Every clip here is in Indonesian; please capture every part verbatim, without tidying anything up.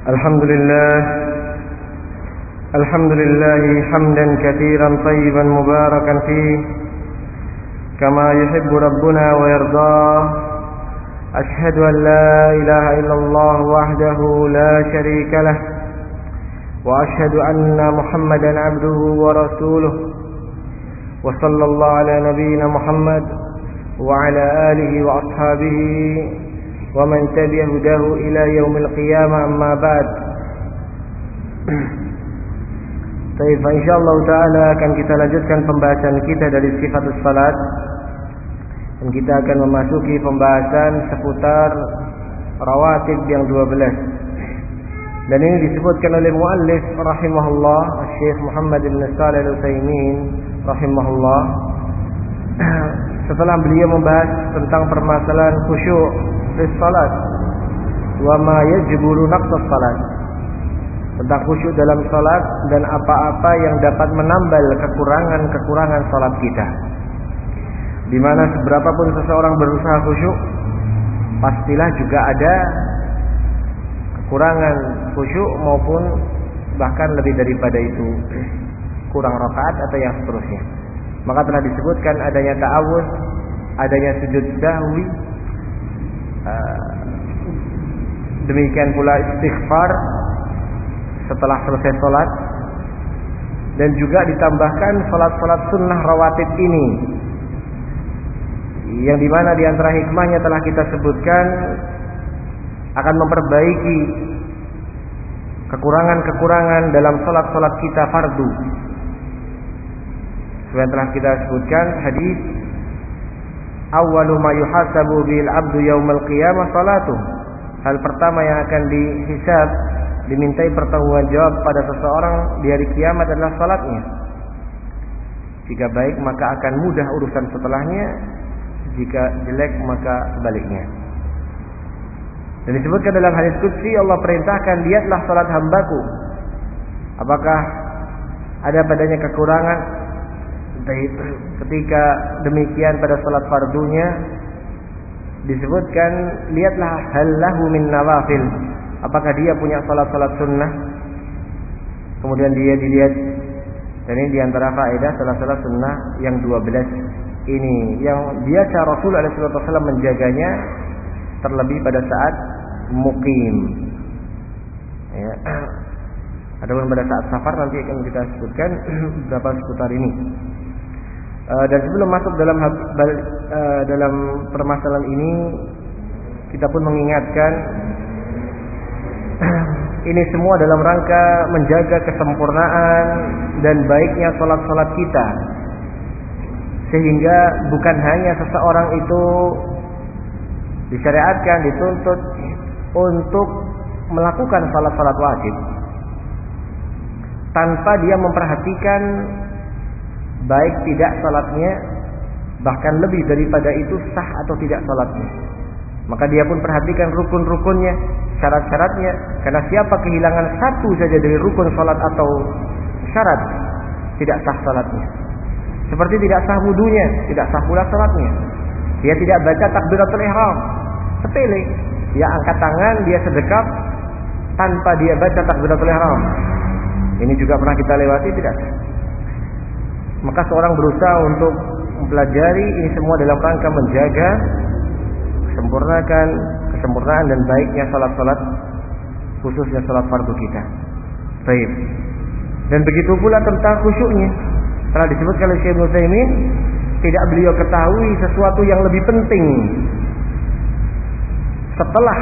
الحمد لله الحمد لله حمدا كثيرا طيبا مباركا فيه كما يحب ربنا ويرضاه. أشهد أن لا إله إلا الله وحده لا شريك له، وأشهد أن محمدا عبده ورسوله، وصلى الله على نبينا محمد وعلى آله وأصحابه ومن تبع هداه إلى يوم القيامة. أما بعد. Baik, insyaallah taala akan kita lanjutkan pembahasan kita dari sifatus salat, dan kita akan memasuki pembahasan seputar rawatib yang dua belas. Dan ini disebutkan oleh muallif rahimahullah, Syekh Muhammad bin Shalih Al-Utsaimin rahimahullah, setelah beliau membahas tentang permasalahan khusyuk di salat wa ma yajburu naqsas salat, tentang khusyuk dalam salat dan apa-apa yang dapat menambal kekurangan-kekurangan salat kita. Di mana seberapapun seseorang berusaha khusyuk, pastilah juga ada kekurangan khusyuk maupun bahkan lebih daripada itu, kurang rakaat atau yang seterusnya. Maka telah disebutkan adanya ta'awuz, adanya sujud sahwi, demikian pula istighfar setelah selesai salat, dan juga ditambahkan salat-salat sunnah rawatib ini, yang dimana diantara hikmahnya telah kita sebutkan akan memperbaiki kekurangan-kekurangan dalam salat-salat kita fardu. Sebenarnya telah kita sebutkan hadis awwalu ma yuhasabu bil abdu yaumal qiyamah salatuh. Hal pertama yang akan dihisab, dimintai pertanggungjawab pada seseorang di hari kiamat adalah salatnya. Jika baik maka akan mudah urusan setelahnya, jika jelek maka sebaliknya. Dan disebutkan dalam hadis qudsi, Allah perintahkan, lihatlah salat hambaku, apakah ada padanya kekurangan. Ketika demikian pada salat fardunya disebutkan, lihatlah hal lahu min nawafil, apakah dia punya salat-salat sunnah. Kemudian dia dilihat, dan ini diantara faedah salat-salat sunnah yang dua belas ini, yang biasa Rasul alaihi wasallam menjaganya, terlebih pada saat mukim. Ya. Adapun pada saat safar nanti akan kita sebutkan beberapa seputar ini. Uh, dan sebelum masuk dalam uh, dalam permasalahan ini, kita pun mengingatkan ini semua dalam rangka menjaga kesempurnaan dan baiknya salat-salat kita, sehingga bukan hanya seseorang itu disyariatkan, dituntut untuk melakukan salat-salat wajib tanpa dia memperhatikan baik tidak salatnya, bahkan lebih daripada itu sah atau tidak salatnya. Maka dia pun perhatikan rukun-rukunnya, syarat-syaratnya, karena siapa kehilangan satu saja dari rukun salat atau syarat, tidak sah salatnya. Seperti tidak sah wudunya, tidak sah pula salatnya. Dia tidak baca takbiratul ihram, sepele, dia angkat tangan, dia sedekap tanpa dia baca takbiratul ihram. Ini juga pernah kita lewati, tidak sah. Maka seorang berusaha untuk mempelajari ini semua dalam rangka menjaga kesempurnaan, kesempurnaan dan baiknya salat-salat, khususnya salat fardu kita. Baik. Dan begitu pula tentang khusyuknya, telah disebutkan oleh Syekh Utsaimin, tidak beliau ketahui sesuatu yang lebih penting setelah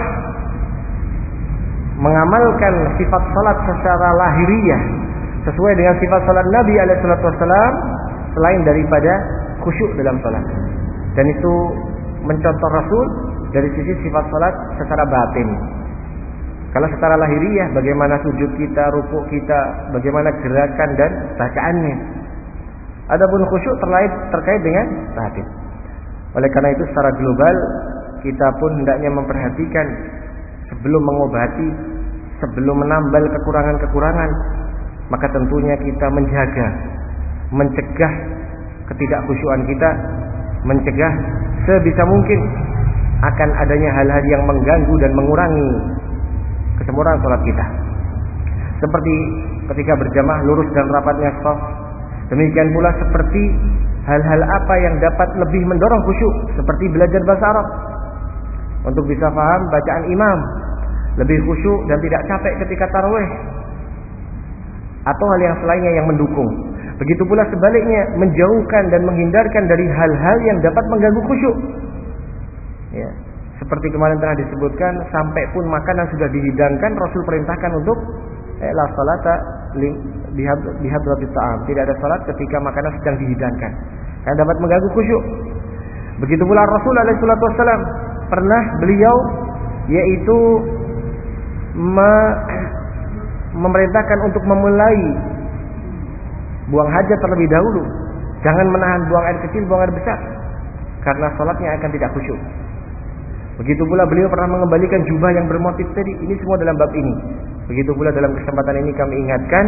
mengamalkan sifat salat secara lahiriah sesuai dengan sifat salat Nabi alaihi wasallam, selain daripada khusyuk dalam salat. Dan itu mencontoh Rasul dari sisi sifat salat secara batin. Kalau secara lahiriah, bagaimana sujud kita, rukuk kita, bagaimana gerakan dan bacaannya. Adapun khusyuk terkait terkait dengan batin. Oleh karena itu secara global kita pun hendaknya memperhatikan sebelum mengobati, sebelum menambal kekurangan-kekurangan, maka tentunya kita menjaga, mencegah ketidakkhusyuan kita, mencegah sebisa mungkin akan adanya hal-hal yang mengganggu dan mengurangi kesempurnaan salat kita. Seperti ketika berjamaah lurus dan rapatnya shaf. Demikian pula seperti hal-hal apa yang dapat lebih mendorong khusyuk, seperti belajar bahasa Arab untuk bisa paham bacaan imam, lebih khusyuk dan tidak capek ketika tarawih, atau hal yang selainnya yang mendukung. Begitu pula sebaliknya, menjauhkan dan menghindarkan dari hal-hal yang dapat mengganggu khusyuk. Ya, seperti kemarin telah disebutkan, sampai pun makanan sudah dihidangkan, Rasul perintahkan untuk eh, la salata bihadratit ta'am. Tidak ada salat ketika makanan sedang dihidangkan, karena dapat mengganggu khusyuk. Begitu pula Rasul alaihi salatu wasallam pernah beliau yaitu me, memerintahkan untuk memulai buang hajat terlebih dahulu. Jangan menahan buang air kecil, buang air besar, karena salatnya akan tidak khusyuk. Begitu pula beliau pernah mengembalikan jubah yang bermotif tadi. Ini semua dalam bab ini. Begitu pula dalam kesempatan ini kami ingatkan,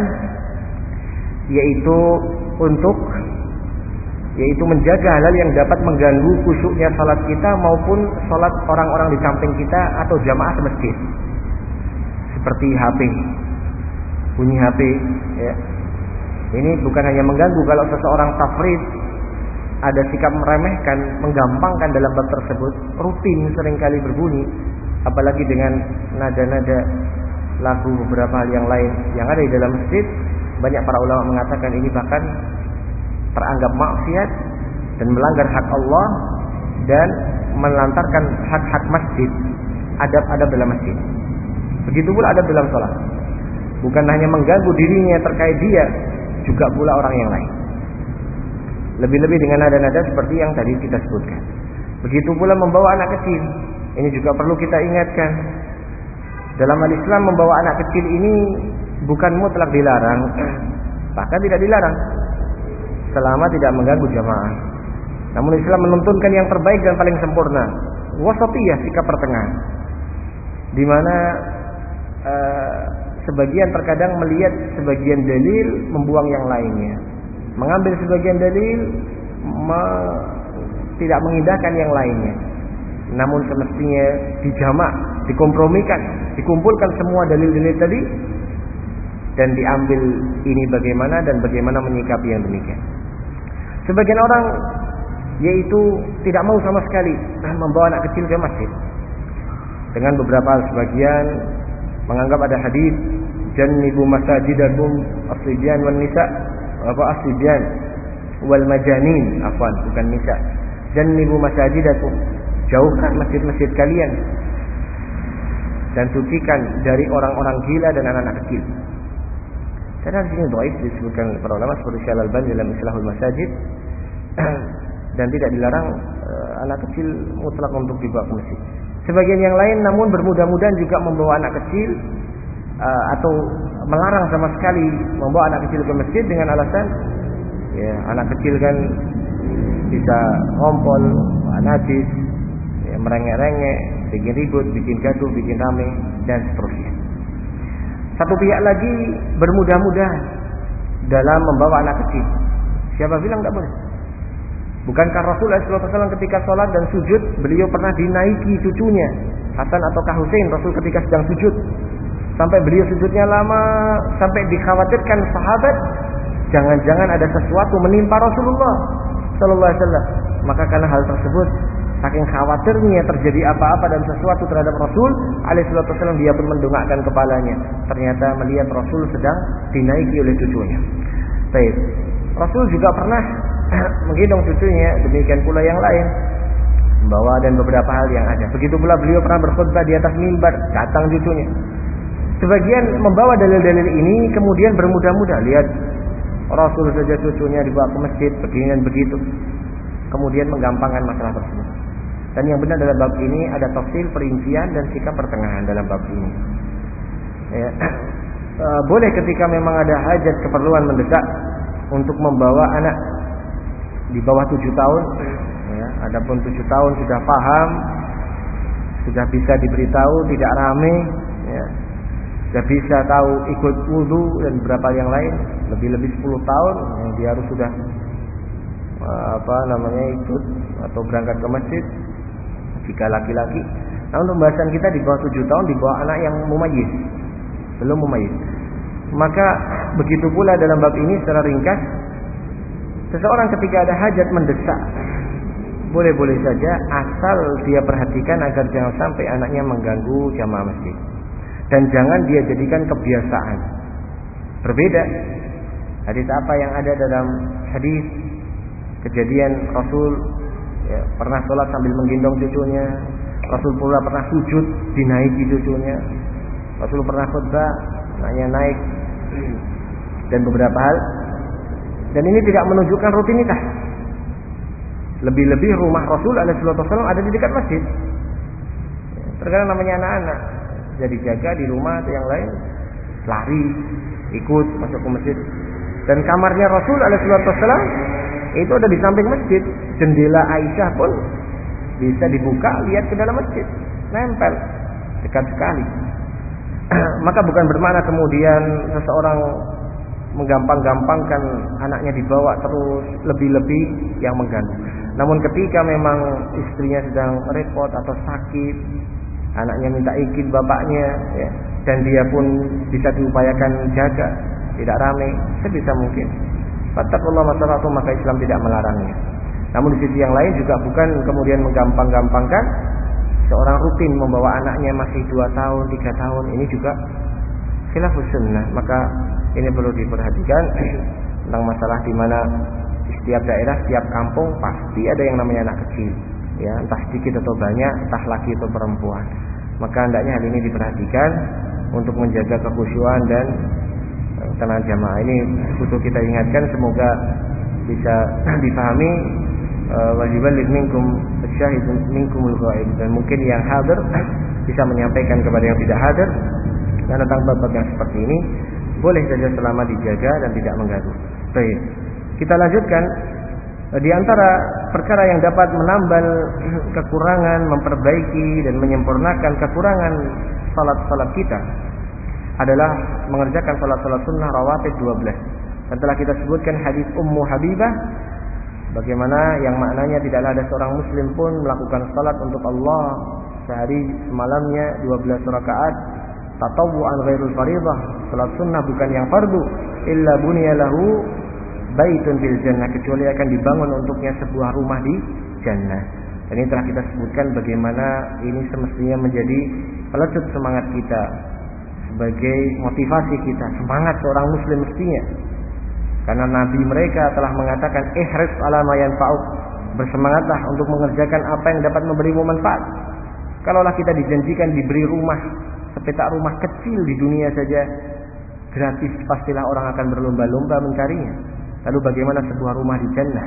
yaitu untuk yaitu menjaga hal-hal yang dapat mengganggu khusyuknya salat kita maupun salat orang-orang di samping kita atau jamaah di masjid. Seperti H P, bunyi H P, ya. Ini bukan hanya mengganggu kalau seseorang tafrid, ada sikap meremehkan, menggampangkan dalam bab tersebut, rutin seringkali berbunyi, apalagi dengan nada-nada lagu beberapa hal yang lain yang ada di dalam masjid. Banyak para ulama mengatakan ini bahkan teranggap maksiat dan melanggar hak Allah dan melantarkan hak-hak masjid, adab-adab dalam masjid. Begitu pula adab dalam sholat. Bukan hanya mengganggu dirinya terkait dia, juga pula orang yang lain. Lebih-lebih dengan nada-nada seperti yang tadi kita sebutkan. Begitu pula membawa anak kecil. Ini juga perlu kita ingatkan. Dalam al-Islam membawa anak kecil ini bukan mutlak dilarang, bahkan tidak dilarang selama tidak mengganggu jamaah. Namun Islam menuntunkan yang terbaik dan paling sempurna, wasatiyah, sikap pertengahan, di mana uh, sebagian terkadang melihat sebagian dalil membuang yang lainnya, mengambil sebagian dalil me, tidak mengindahkan yang lainnya. Namun semestinya dijamak, dikompromikan, dikumpulkan semua dalil-dalil tadi dan diambil ini bagaimana dan bagaimana menyikapi yang demikian. Sebagian orang yaitu tidak mau sama sekali membawa anak kecil ke masjid dengan beberapa hal. Sebagian menganggap ada hadis jannibu masajidakum as-sibyan wan nisa, apa as-sibyan wal majanin, afwan bukan nisa. Jannibu masajidakum, jauhkan masjid-masjid kalian dan sucikan dari orang-orang gila dan anak-anak kecil. Karena di sini dhaif disebutkan para ulama seperti Syekh Al-Albani dalam Islahul Masajid, dan tidak dilarang uh, anak kecil mutlak untuk dibawa ke masjid. Sebagian yang lain namun bermudah-mudahan juga membawa anak kecil uh, atau melarang sama sekali membawa anak kecil ke masjid dengan alasan ya anak kecil kan bisa ngompol, najis, ya, merengek-rengek, bikin ribut, bikin gaduh, bikin rame dan seterusnya. Satu pihak lagi bermudah-mudahan dalam membawa anak kecil. Siapa bilang tidak boleh? Bukankah Rasulullah shallallahu alaihi wasallam ketika sholat dan sujud, beliau pernah dinaiki cucunya Hasan ataukah Husain, Rasul ketika sedang sujud, sampai beliau sujudnya lama, sampai dikhawatirkan sahabat jangan-jangan ada sesuatu menimpa Rasulullah shallallahu alaihi wasallam. Maka karena hal tersebut, saking khawatirnya terjadi apa-apa dan sesuatu terhadap Rasul alaihi wasallam, dia pun mendongakkan kepalanya. Ternyata melihat Rasul sedang dinaiki oleh cucunya. Baik. Rasul juga pernah menggendong cucunya, demikian pula yang lain, membawa dan beberapa hal yang ada. Begitu pula beliau pernah berkhutbah di atas mimbar, datang cucunya. Sebagian membawa dalil-dalil ini kemudian bermudah-mudah, lihat Rasul saja cucunya dibawa ke masjid begini dan begitu, kemudian menggampangkan masalah tersebut. Dan yang benar dalam bab ini ada tafsil, perincian dan sikap pertengahan dalam bab ini. Ya. E, boleh ketika memang ada hajat keperluan mendesak untuk membawa anak di bawah tujuh tahun. Ya. Adapun tujuh tahun sudah paham, sudah bisa diberitahu, tidak rame, ya. Sudah bisa tahu ikut wudu dan beberapa yang lain. Lebih-lebih sepuluh tahun, yang dia harus sudah apa namanya ikut atau berangkat ke masjid. Jika laki-laki Nah, untuk pembahasan kita di bawah tujuh tahun, di bawah anak yang mumayyiz, belum mumayyiz. Maka begitu pula dalam bab ini secara ringkas, seseorang ketika ada hajat mendesak, boleh-boleh saja asal dia perhatikan agar jangan sampai anaknya mengganggu jamaah masjid. Dan jangan dia jadikan kebiasaan. Berbeda hadis apa yang ada dalam hadis kejadian Rasul ya, pernah sholat sambil menggendong cucunya. Rasul pula pernah sujud dinaiki cucunya. Rasul pernah khutbah anaknya naik dan beberapa hal. Dan ini tidak menunjukkan rutinitas. Lebih-lebih rumah Rasul alaihi wasallam ada di dekat masjid. Terkadang namanya anak-anak jadi jaga di rumah atau yang lain, lari ikut masuk ke masjid. Dan kamarnya Rasul alaihi wasallam itu ada di samping masjid. Jendela Aisyah pun bisa dibuka lihat ke dalam masjid, nempel dekat sekali. Maka bukan bermakna kemudian seseorang menggampang-gampangkan anaknya dibawa terus lebih-lebih yang mengganggu. Namun ketika memang istrinya sedang repot atau sakit, anaknya minta izin bapaknya ya, dan dia pun bisa diupayakan jaga, tidak ramai sebisa mungkin. Fattaqullaha masaratu, maka Islam tidak melarangnya. Namun di sisi yang lain juga bukan kemudian menggampang-gampangkan seorang rutin membawa anaknya masih dua tahun, tiga tahun, ini juga khilafus sunnah. Maka ini perlu diperhatikan tentang masalah di mana di setiap daerah, setiap kampung pasti ada yang namanya anak kecil, ya entah sedikit atau banyak, entah laki atau perempuan. Maka hendaknya hal ini diperhatikan untuk menjaga kekhusyuan dan tenang jamaah. Ini butuh kita ingatkan, semoga bisa dipahami. Wajibalil minkum asyahid minkumul ghaib, dan mungkin yang hadir bisa menyampaikan kepada yang tidak hadir. Dan tentang bab-bab yang seperti ini boleh saja selama dijaga dan tidak mengganggu. Baik, kita lanjutkan. Di antara perkara yang dapat menambal kekurangan, memperbaiki dan menyempurnakan kekurangan salat-salat kita adalah mengerjakan salat-salat sunnah rawatib dua belas. Dan telah kita sebutkan hadis Ummu Habibah, bagaimana yang maknanya tidaklah ada seorang muslim pun melakukan salat untuk Allah sehari semalamnya dua belas rakaat tatawwu'an ghairul fariḍah, salat sunnah bukan yang fardu, illa buniya lahu baitun fil jannah, kecuali akan dibangun untuknya sebuah rumah di jannah. Dan ini telah kita sebutkan bagaimana ini semestinya menjadi pelecut semangat kita, sebagai motivasi kita, semangat seorang muslim mestinya. Karena Nabi mereka telah mengatakan ihris ala ma yanfa'uk, bersemangatlah untuk mengerjakan apa yang dapat memberimu manfaat. Kalaulah kita dijanjikan diberi rumah, sepetak rumah kecil di dunia saja gratis, pastilah orang akan berlomba-lomba mencarinya. Lalu bagaimana sebuah rumah di jannah?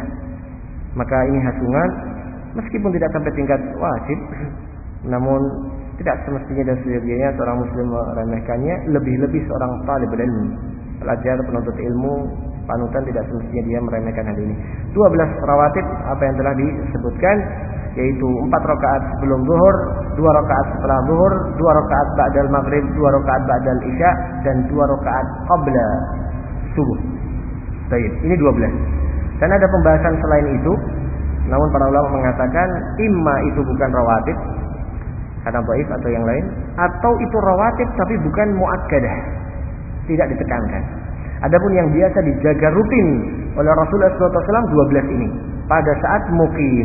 Maka ini hasungan, meskipun tidak sampai tingkat wajib, namun tidak semestinya dan seyogianya seorang muslim meremehkannya, lebih-lebih seorang talibul ilmu, pelajar penuntut ilmu, panutan, tidak semestinya dia meremehkan hal ini. dua belas rawatib apa yang telah disebutkan, yaitu empat rakaat sebelum zuhur, dua rakaat setelah zuhur, dua rakaat ba'dal maghrib, dua rakaat ba'dal isya, dan dua rakaat qabla subuh. Baik, ini dua belas. Dan ada pembahasan selain itu, namun para ulama mengatakan imma itu bukan rawatib karena dhaif atau yang lain, atau itu rawatib tapi bukan muakkadah, tidak ditekankan. Adapun yang biasa dijaga rutin oleh Rasulullah shallallahu alaihi wasallam dua belas ini pada saat muqim,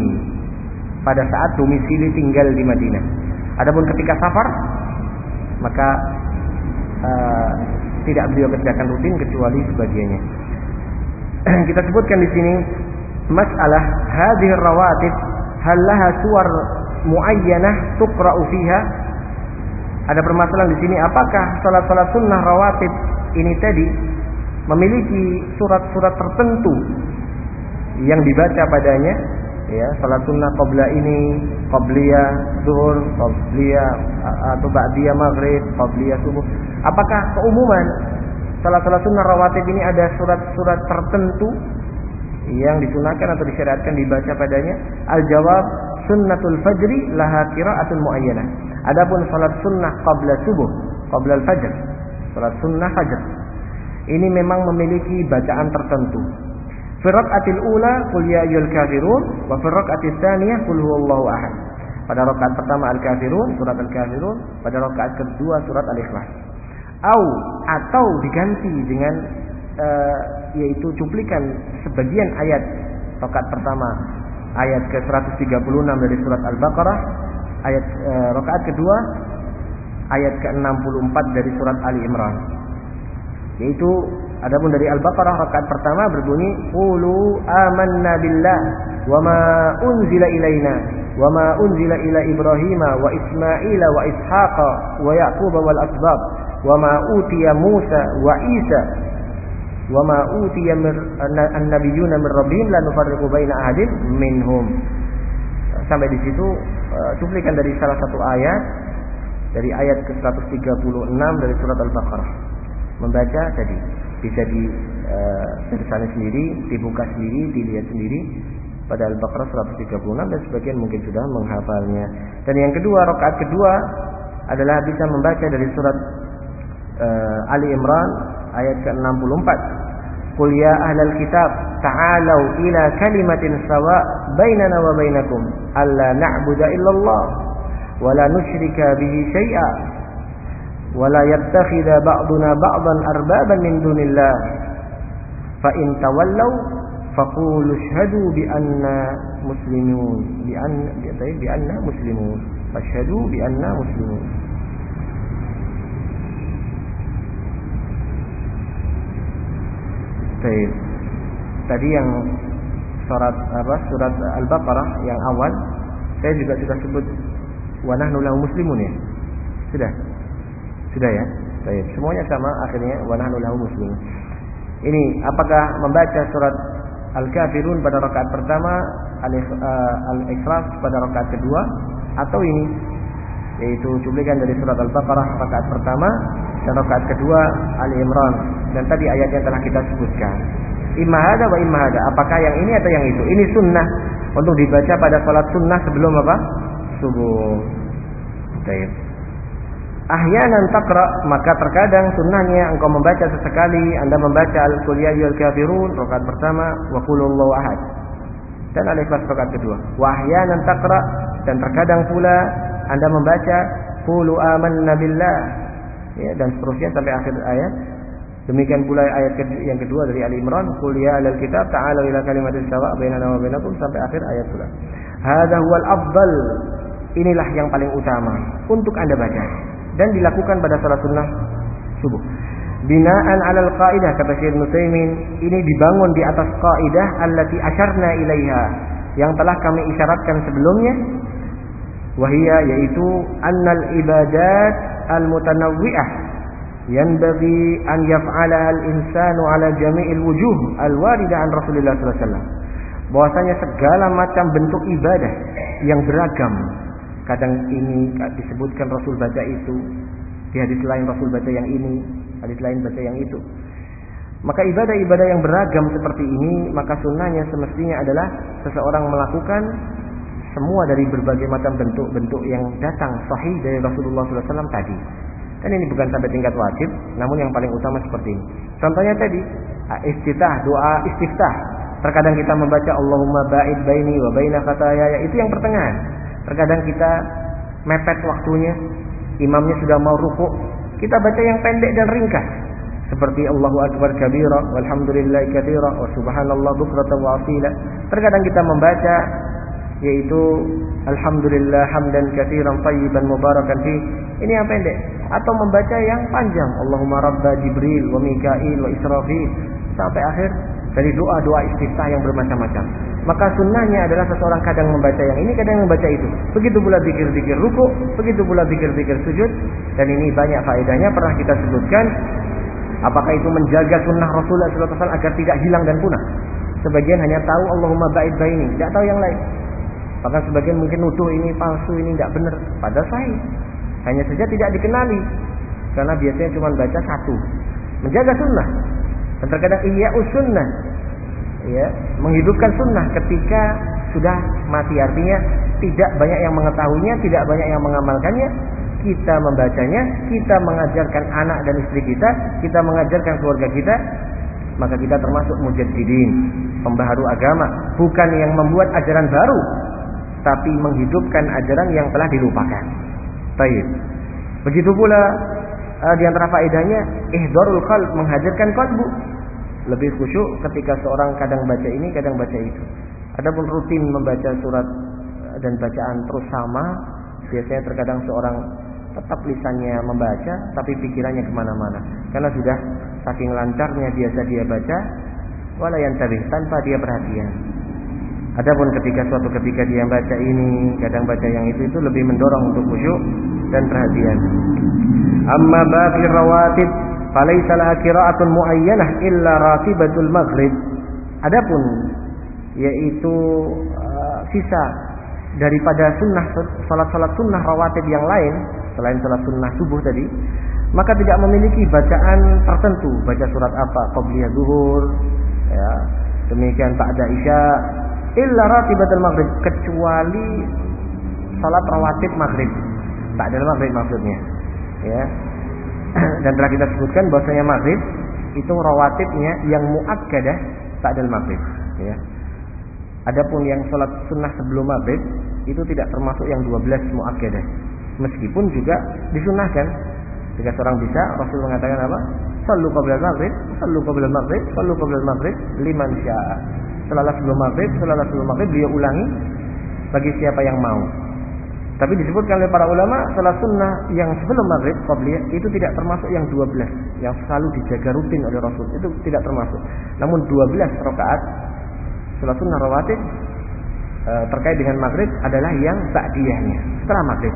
pada saat domisili tinggal di Madinah. Adapun ketika safar, maka uh, tidak beliau kerjakan rutin kecuali sebagiannya. Kita sebutkan di sini masalah hadhihi rawatib hal laha suwar muayyanah tuqra'u fiha. Ada permasalahan di sini, apakah salat-salat sunnah rawatib ini tadi memiliki surat-surat tertentu yang dibaca padanya, ya, salat sunnah qabla ini, qabliyah zuhur, qabliyah atau ba'diyah maghrib, qabliyah subuh. Apakah keumuman salat-salat sunnah rawatib ini ada surat-surat tertentu yang disunahkan atau disyariatkan dibaca padanya? Al-jawab, sunnatul fajri laha qira'atun muayyanah. Adapun salat sunnah qabla subuh, qabla al-fajr, salat sunnah fajr, ini memang memiliki bacaan tertentu. Fi rak'atil ula qul ya ayyuhal kafirun wa fi rak'atis tsaniyah qul huwallahu ahad. pada rakaat pertama Al-Kafirun, surat Al-Kafirun, pada rakaat kedua surat Al-Ikhlas. Au atau diganti dengan uh, yaitu cuplikan sebagian ayat rakaat pertama, ayat ke seratus tiga puluh enam dari surat Al-Baqarah, ayat uh, rakaat kedua ayat ke enam puluh empat dari surat Ali Imran. Yaitu adapun dari Al-Baqarah rakaat pertama berbunyi qulu amanna billah wama unzila ilaina wama unzila ila Ibrahim wa Ismaila wa Ishaqa wa Yaqub wal asbab wama utiya Musa wa Isa wama utiya an-nabiyyuna min rabbihim la nufarriqu baina ahadin minhum. Sampai di situ uh, cuplikan dari salah satu ayat dari ayat ke seratus tiga puluh enam dari surat Al-Baqarah. Membaca tadi bisa di uh, dari sana sendiri, dibuka sendiri, dilihat sendiri pada Al-Baqarah seratus tiga puluh enam dan sebagian mungkin sudah menghafalnya. Dan yang kedua, rakaat kedua adalah bisa membaca dari surat uh, Ali Imran ayat ke enam puluh empat. Qul ya ahlal kitab ta'alau ila kalimatin sawa bainana wa bainakum alla na'budu illallah wa la nusyrika bihi syai'a wa la yattakhidha ba'duna ba'dan arbaban min dunillah fa in tawallaw faqulu ashhadu bi anna muslimun bi anna bi anna muslimun fashhadu bi anna muslimun. Baik. Tadi yang surat apa surat Al-Baqarah yang awal saya juga sudah sebut wa nahnu lahu muslimun ya. Sudah. Sudah ya. Baik. Semuanya sama akhirnya wa nahnu lahu muslimun. Ini apakah membaca surat Al-Kafirun pada rakaat pertama, Al-Ikhlas pada rakaat kedua, atau ini yaitu cuplikan dari surat Al-Baqarah rakaat pertama dan rakaat kedua Ali Imran dan tadi ayat yang telah kita sebutkan. Imma hada wa imma hada, apakah yang ini atau yang itu? Ini sunnah untuk dibaca pada salat sunnah sebelum apa? Subuh. Baik. Ahyanan taqra, maka terkadang sunnahnya engkau membaca sesekali, Anda membaca Al-Qul ya ayyuhal kafirun rakaat pertama wa qul huwallahu ahad dan Al-Ikhlas rakaat kedua. Wa ahyanan taqra, dan terkadang pula Anda membaca qulu amanna billah ya, dan seterusnya sampai akhir ayat. Demikian pula ayat yang kedua dari Ali Imran, qul ya ahlal kitab ta'alu ila kalimatin sawa' bainana wa bainakum sampai akhir ayat pula. Hadza huwal afdal, inilah yang paling utama untuk Anda baca dan dilakukan pada salat sunnah subuh. Binaan 'alal qaidah, kata Syekh Nusaimin, ini dibangun di atas qaidah allati asyarna ilaiha, yang telah kami isyaratkan sebelumnya, wahia yaitu annal ibadat al-mutanawwi'ah yanbaghi an yaf'alaha al-insanu 'ala jami'il wujuh al-waridah an Rasulillah sallallahu alaihi wasallam. Bahwasanya segala macam bentuk ibadah yang beragam, kadang ini disebutkan Rasul baca itu, di hadis lain Rasul baca yang ini, hadis lain baca yang itu. Maka ibadah-ibadah yang beragam seperti ini, maka sunnahnya semestinya adalah seseorang melakukan semua dari berbagai macam bentuk-bentuk yang datang sahih dari Rasulullah sallallahu alaihi wasallam tadi. Dan ini bukan sampai tingkat wajib, namun yang paling utama seperti ini. Contohnya tadi, istiftah, doa istiftah. Terkadang kita membaca Allahumma ba'id baini wa baina khatayaya, itu yang pertengahan. Terkadang kita mepet waktunya, imamnya sudah mau rukuk, kita baca yang pendek dan ringkas, seperti Allahu akbar kabira walhamdulillahi katsira wa subhanallah bukratan wa asila. Terkadang kita membaca yaitu alhamdulillah hamdan katsiran thayyiban mubarakan fi, ini yang pendek, atau membaca yang panjang Allahumma rabba jibril wa mikail wa israfil sampai akhir dari doa-doa istiftah yang bermacam-macam. Maka sunnahnya adalah seseorang kadang membaca yang ini, kadang membaca itu. Begitu pula zikir-zikir rukuk, begitu pula zikir-zikir sujud, dan ini banyak faedahnya pernah kita sebutkan. Apakah itu menjaga sunnah Rasulullah sallallahu alaihi wasallam agar tidak hilang dan punah? Sebagian hanya tahu Allahumma ba'id baini, tidak tahu yang lain. Bahkan sebagian mungkin nuduh ini palsu, ini tidak benar. Padahal sahih, hanya saja tidak dikenali karena biasanya cuma baca satu. Menjaga sunnah, dan terkadang ihya'us sunnah, ya, menghidupkan sunnah ketika sudah mati, artinya tidak banyak yang mengetahuinya, tidak banyak yang mengamalkannya. Kita membacanya, kita mengajarkan anak dan istri kita, kita mengajarkan keluarga kita, maka kita termasuk mujaddidin, pembaharu agama, bukan yang membuat ajaran baru, tapi menghidupkan ajaran yang telah dilupakan. Baik. Begitu pula uh, di antara faedahnya ihdharul qalb, menghadirkan qalbu. Lebih khusyuk ketika seorang kadang baca ini, kadang baca itu. Adapun rutin membaca surat dan bacaan terus sama, biasanya terkadang seorang tetap lisannya membaca tapi pikirannya kemana-mana, karena sudah saking lancarnya biasa dia baca, wala yantabih, tanpa dia perhatian. Adapun ketika suatu ketika dia baca ini, kadang baca yang itu, itu lebih mendorong untuk khusyuk dan perhatian. Amma baqi rawatib falaysa laha qira'atun muayyanah illa ratibatul maghrib. Adapun yaitu uh, sisa daripada sunnah, salat-salat sunnah rawatib yang lain selain salat sunnah subuh tadi, maka tidak memiliki bacaan tertentu, baca surat apa, qabliyah zuhur, ya, demikian ba'da isya, illa ratibatul maghrib, kecuali salat rawatib maghrib, ba'da maghrib maksudnya, ya. Dan telah kita sebutkan bahwasanya maghrib itu rawatibnya yang muakkadah ba'da maghrib, ya. Adapun yang salat sunnah sebelum maghrib itu tidak termasuk yang dua belas muakkadah, meskipun juga disunahkan. Jika seorang bisa, Rasul mengatakan apa? Sallu qabla maghrib, sallu qabla maghrib, sallu qabla maghrib liman syaa. Setelah sebelum maghrib, setelah sebelum maghrib dia ulangi bagi siapa yang mau. Tapi disebutkan oleh para ulama, salat sunnah yang sebelum maghrib qabliyah itu tidak termasuk yang dua belas yang selalu dijaga rutin oleh Rasul, itu tidak termasuk. Namun dua belas rakaat salat sunnah rawatib e, terkait dengan maghrib adalah yang ba'diyahnya, setelah maghrib.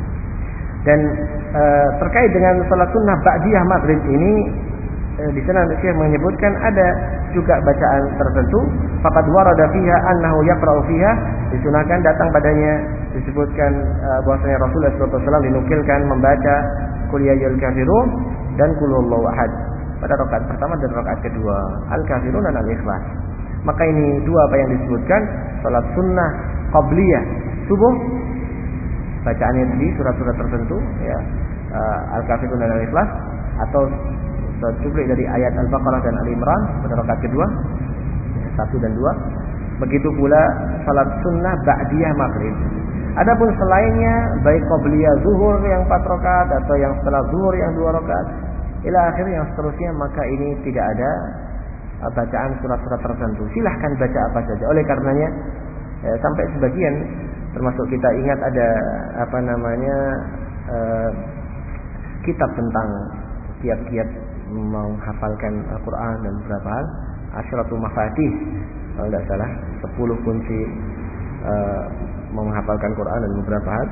Dan e, terkait dengan salat sunnah ba'diyah maghrib ini, e, di sana Syekh menyebutkan ada juga bacaan tertentu. Faqad warada fiha annahu yaqra'u fiha, disunahkan datang padanya, disebutkan e, bahwasanya Rasulullah shallallahu alaihi wasallam dinukilkan membaca qul ya ayyuhal kafirun dan qul huwallahu ahad pada rakaat pertama dan rakaat kedua, al-kafirun dan al-ikhlas. Maka ini dua apa yang disebutkan, salat sunnah qabliyah subuh, bacaannya di surat-surat tertentu, ya, uh, Al-Kafirun dan Al-Ikhlas, atau cuplik dari ayat Al-Baqarah dan Al-Imran pada rakaat kedua, ya, satu dan dua. Begitu pula salat sunnah ba'diyah maghrib. Adapun selainnya, baik qabliyah zuhur yang empat rakaat atau yang setelah zuhur yang dua rakaat, ila akhir yang seterusnya, maka ini tidak ada bacaan surat-surat tertentu. Silahkan baca apa saja. Oleh karenanya ya, sampai sebagian termasuk kita ingat ada apa namanya eh, kitab tentang kiat-kiat menghafalkan Al-Quran dan beberapa hal, Asyratul Mafatih kalau tidak salah, sepuluh kunci eh, menghafalkan Quran dan beberapa hal.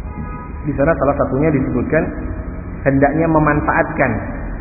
Di sana salah satunya disebutkan hendaknya memanfaatkan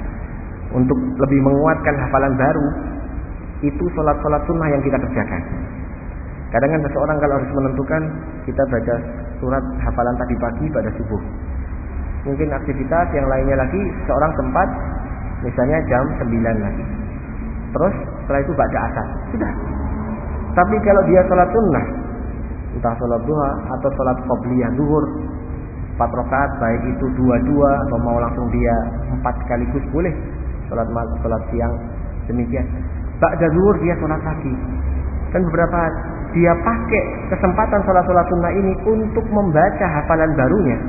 untuk lebih menguatkan hafalan baru itu salat-salat sunnah yang kita kerjakan. Kadang kan seseorang kalau harus menentukan, kita baca surat hafalan tadi pagi pada subuh, mungkin aktivitas yang lainnya lagi seorang sempat misalnya jam sembilan lagi, terus setelah itu baca asar, sudah. Tapi kalau dia salat sunnah, entah salat duha atau salat qabliyah zuhur empat rakaat, baik itu dua-dua atau mau langsung dia empat sekaligus boleh, salat malam, salat siang demikian. Ba'da zuhur dia salat lagi. Dan beberapa dia pakai kesempatan salat-salat sunnah ini untuk membaca hafalan barunya.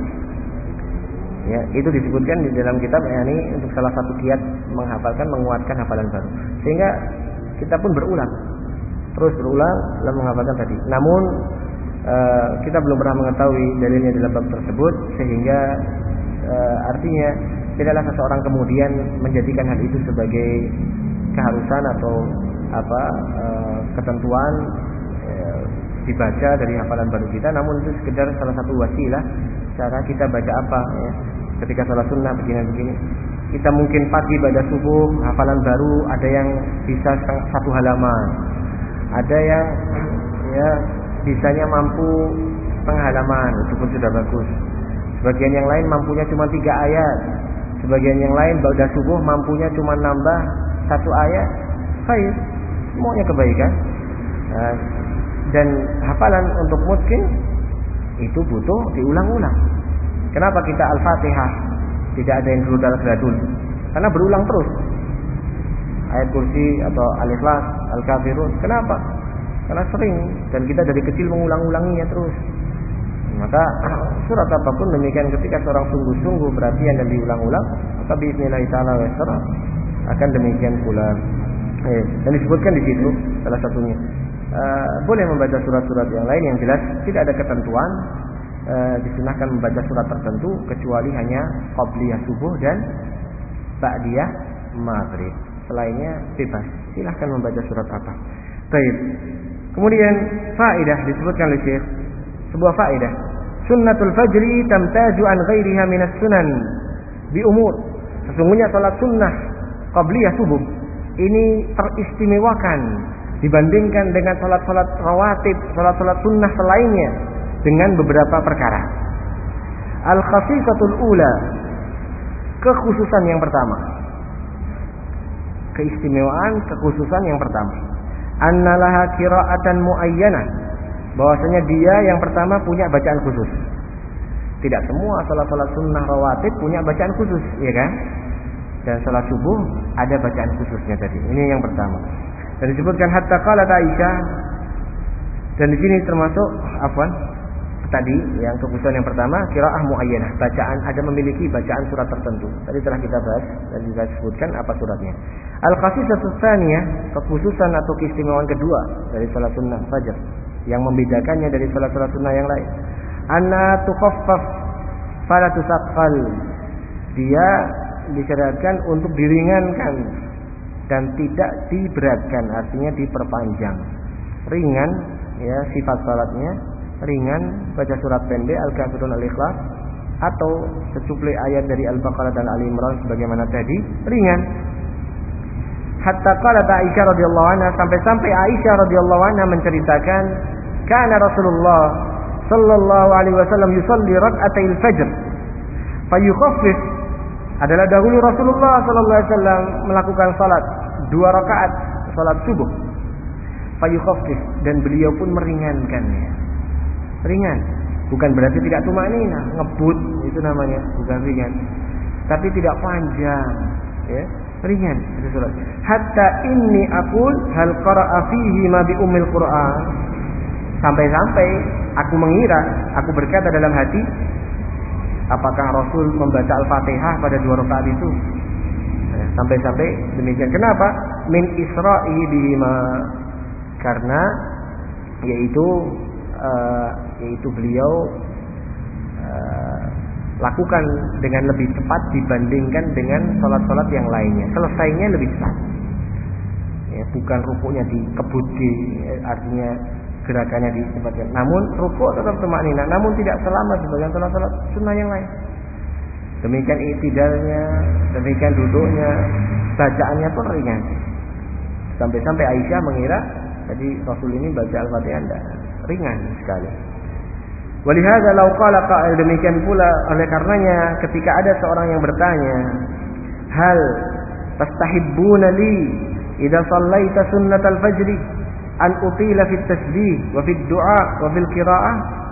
Ya, itu disebutkan di dalam kitab, ya, ini untuk salah satu kiat menghafalkan, menguatkan hafalan baru. Sehingga kita pun berulang, terus berulang dalam menghafalkan tadi. Namun uh, kita belum pernah mengetahui dalilnya dalam bab tersebut, sehingga uh, artinya tidaklah seseorang kemudian menjadikan hal itu sebagai keharusan atau apa uh, ketentuan uh, dibaca dari hafalan baru kita, namun itu sekedar salah satu wasilah cara kita baca apa, ya. Ketika salat sunnah begini-begini, kita mungkin pagi pada subuh hafalan baru ada yang bisa satu halaman, ada yang ya bisanya mampu setengah halaman, itu pun sudah bagus. Sebagian yang lain mampunya cuma tiga ayat, sebagian yang lain pada subuh mampunya cuma nambah satu ayat. Baik, semuanya kebaikan. Nah, dan hafalan untuk mungkin itu butuh diulang-ulang. Kenapa kita Al-Fatihah tidak ada yang gerudal-geradul? Karena berulang terus. Ayat kursi atau Al-Ikhlas, Al-Kafirun. Kenapa? karena sering dan kita dari kecil mengulang-ulanginya terus. Maka surat apapun demikian ketika seorang sungguh-sungguh perhatian dan diulang-ulang, maka bismillah ta'ala wa surah akan demikian pula. Eh, dan disebutkan di situ salah satunya uh, boleh membaca surat-surat yang lain yang jelas tidak ada ketentuan. Uh, disunahkan membaca surat tertentu kecuali hanya qabliyah subuh dan ba'diyah maghrib. Selainnya bebas, silahkan membaca surat apa. Baik. Kemudian faedah disebutkan oleh Syekh, sebuah faedah. Sunnatul fajri tamtaju an ghairiha minas sunan bi umur. Sesungguhnya salat sunnah qabliyah subuh ini teristimewakan dibandingkan dengan salat-salat rawatib, salat-salat sunnah selainnya dengan beberapa perkara. Al-khasisatul ula, kekhususan yang pertama. Keistimewaan, kekhususan yang pertama. Annalaha qira'atan muayyanah, bahwasanya dia yang pertama punya bacaan khusus. Tidak semua salat-salat sunnah rawatib punya bacaan khusus, ya kan? Dan salat subuh ada bacaan khususnya tadi. Ini yang pertama. Dan disebutkan hatta qalat Aisyah, dan di sini termasuk afwan tadi yang kekhususan yang pertama qiraah muayyanah, bacaan ada memiliki bacaan surat tertentu. Tadi telah kita bahas dan juga sebutkan apa suratnya. Al-khasisatu tsaniyah, kekhususan atau keistimewaan kedua dari salat sunnah fajar yang membedakannya dari salat-salat sunnah yang lain. Anna tukhaffaf fala tusaqqal. Dia disyariatkan untuk diringankan dan tidak diberatkan, artinya diperpanjang. Ringan ya sifat salatnya, ringan, baca surat pendek Al-Kafirun Al-Ikhlas atau secuplai ayat dari Al-Baqarah dan Ali Imran sebagaimana tadi, ringan. Hatta qalat Aisyah radhiyallahu anha, sampai-sampai Aisyah radhiyallahu anha menceritakan, kana Rasulullah sallallahu alaihi wasallam yusalli rak'atail fajr fayukhaffif. Adalah dahulu Rasulullah sallallahu alaihi wasallam melakukan salat dua rakaat salat subuh. Fayukhaffif, dan beliau pun meringankannya. Ringan, bukan berarti tidak tumanina, ngebut itu namanya, bukan ringan. Tapi tidak panjang, ya. Ringan itu salat. Hatta inni aqul hal qara'a fihi ma bi ummil Qur'an. Sampai-sampai aku mengira, aku berkata dalam hati, apakah Rasul membaca Al-Fatihah pada dua rakaat itu? Sampai-sampai demikian. Kenapa? Min isra'i bihima, karena yaitu uh, yaitu beliau uh, lakukan dengan lebih cepat dibandingkan dengan salat-salat yang lainnya. Selesainya lebih cepat. Ya, bukan rukuknya dikebut, di, artinya gerakannya dicepatkan. Namun rukuk tetap tumanina, namun tidak selama sebagian salat-salat sunnah yang lain. Demikian i'tidalnya, demikian duduknya, bacaannya pun ringan. Sampai-sampai Aisyah mengira tadi Rasul ini baca Al-Fatihah ringan sekali. Walihada law qala qa'il, demikian pula oleh karenanya ketika ada seorang yang bertanya, hal tastahibbuna li idza shallaita sunnatal fajri an utila fit tasbih wa fit du'a wa fil qira'ah?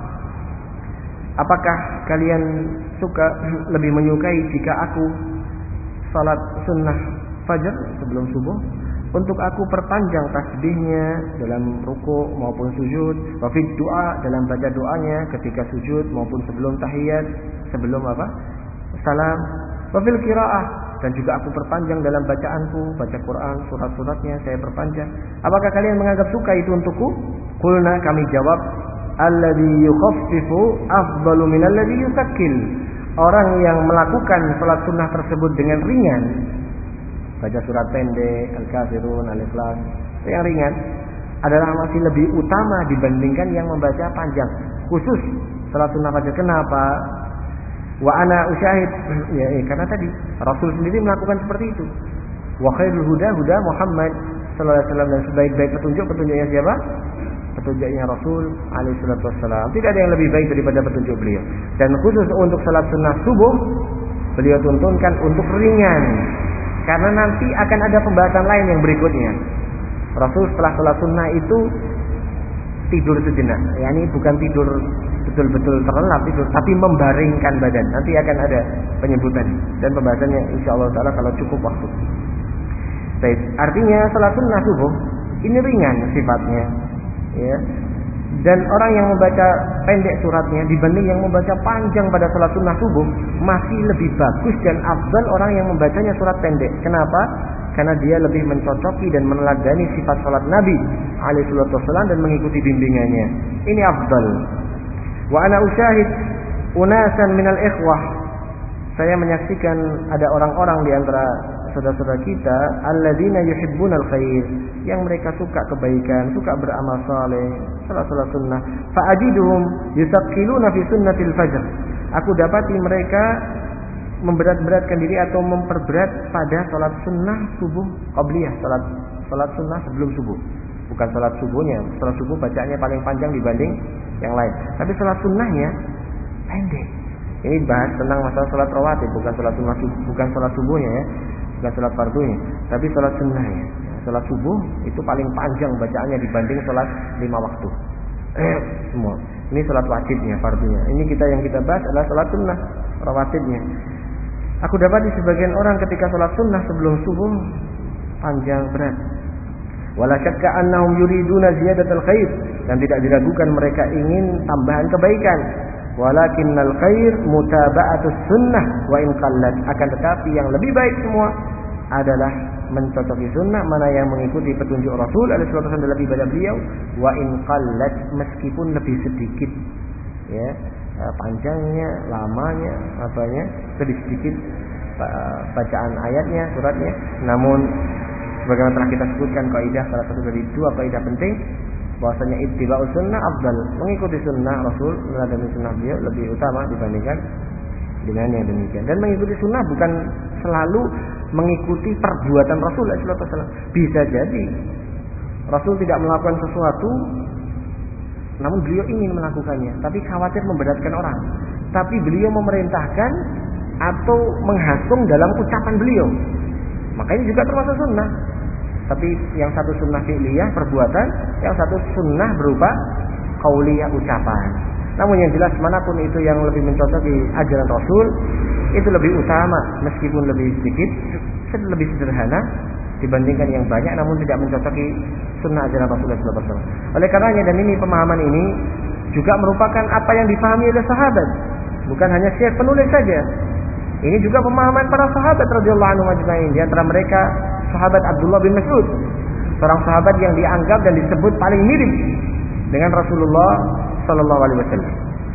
Apakah kalian suka, lebih menyukai jika aku salat sunnah fajar sebelum subuh, untuk aku perpanjang tasbihnya dalam ruku' maupun sujud, wa fit du'a, dalam baca doanya ketika sujud maupun sebelum tahiyat, sebelum apa? Salam, wa fil qira'ah, dan juga aku perpanjang dalam bacaanku, baca Quran, surat-suratnya saya perpanjang. Apakah kalian menganggap suka itu untukku? Qulna, kami jawab, alladhi yukhaffifu afdalu min alladhi yusakkil. Orang yang melakukan salat sunnah tersebut dengan ringan, baca surat pendek, Al-Kafirun, Al-Ikhlas, yang ringan adalah masih lebih utama dibandingkan yang membaca panjang. Khusus salat sunnah fajar. Kenapa? Wa ana usyahid, ya, eh, karena tadi Rasul sendiri melakukan seperti itu. Wa khairul huda huda Muhammad sallallahu alaihi wasallam, dan sebaik-baik petunjuk petunjuknya siapa? Petunjuknya Rasul alaihi salatu wasallam. Tidak ada yang lebih baik daripada petunjuk beliau. Dan khusus untuk salat sunnah subuh beliau tuntunkan untuk ringan, karena nanti akan ada pembahasan lain yang berikutnya. Rasul setelah salat sunnah itu tidur sejenak, yakni bukan tidur betul-betul terlelap tidur, tapi membaringkan badan. Nanti akan ada penyebutan dan pembahasannya insyaallah taala kalau cukup waktu. Baik, artinya salat sunnah subuh ini ringan sifatnya. Ya. Dan orang yang membaca pendek suratnya dibanding yang membaca panjang pada salat sunnah subuh masih lebih bagus dan afdal orang yang membacanya surat pendek. Kenapa? Karena dia lebih mencocoki dan meneladani sifat salat Nabi alaihi salatu wasallam dan mengikuti bimbingannya. Ini afdal. Wa ana usyahid unasan minal ikhwah. Saya menyaksikan ada orang-orang di antara saudara-saudara kita alladzina yuhibbunal khair, yang mereka suka kebaikan, suka beramal saleh, salat-salat sunnah. Fa ajiduhum yusaqqiluna fi sunnatil fajr. Aku dapati mereka memberat-beratkan diri atau memperberat pada salat sunnah subuh qabliyah, salat salat sunnah sebelum subuh. Bukan salat subuhnya, salat subuh bacaannya paling panjang dibanding yang lain. Tapi salat sunnahnya pendek. Ini bahas tentang masalah salat rawatib, bukan salat sunnah, bukan salat subuhnya ya, bukan salat fardunya, tapi salat sunnahnya. Salat subuh itu paling panjang bacaannya dibanding salat lima waktu. Eh, semua. Ini salat wajibnya, fardunya. Ini kita yang kita bahas adalah salat sunnah, rawatibnya. Aku dapat di sebagian orang ketika salat sunnah sebelum subuh panjang berat. Wala syakka annahum yuriduna ziyadatal khair, dan tidak diragukan mereka ingin tambahan kebaikan. Walakinnal khair mutaba'atus sunnah wa in qallat. Akan tetapi yang lebih baik semua adalah mencocoki sunnah, mana yang mengikuti petunjuk Rasul alaihi wasallam dan lebih pada beliau, wa in qallat, meskipun lebih sedikit ya panjangnya, lamanya, apanya, lebih sedikit bacaan ayatnya, suratnya. Namun sebagaimana telah kita sebutkan kaidah, salah satu dari dua kaidah penting, bahwasanya ittiba'us sunnah afdal, mengikuti sunnah Rasul, meneladani sunnah beliau lebih utama dibandingkan dengan yang demikian. Dan mengikuti sunnah bukan selalu mengikuti perbuatan Rasul sallallahu alaihi wasallam. Bisa jadi Rasul tidak melakukan sesuatu namun beliau ingin melakukannya, tapi khawatir memberatkan orang. Tapi beliau memerintahkan atau menghasung dalam ucapan beliau. Makanya juga termasuk sunnah. Tapi yang satu sunnah fi'liyah, perbuatan, yang satu sunnah berupa qauliyah, ucapan. Namun yang jelas manapun itu yang lebih mencocoki ajaran Rasul, itu lebih utama meskipun lebih sedikit, lebih sederhana dibandingkan yang banyak namun tidak mencocoki sunnah ajaran Rasulullah sallallahu alaihi wasallam. Oleh karenanya, dan ini pemahaman ini juga merupakan apa yang difahami oleh sahabat, bukan hanya syekh penulis saja. Ini juga pemahaman para sahabat radhiyallahu anhum ajma'in. Di antara mereka sahabat Abdullah bin Mas'ud, seorang sahabat yang dianggap dan disebut paling mirip dengan Rasulullah sallallahu alaihi wasallam.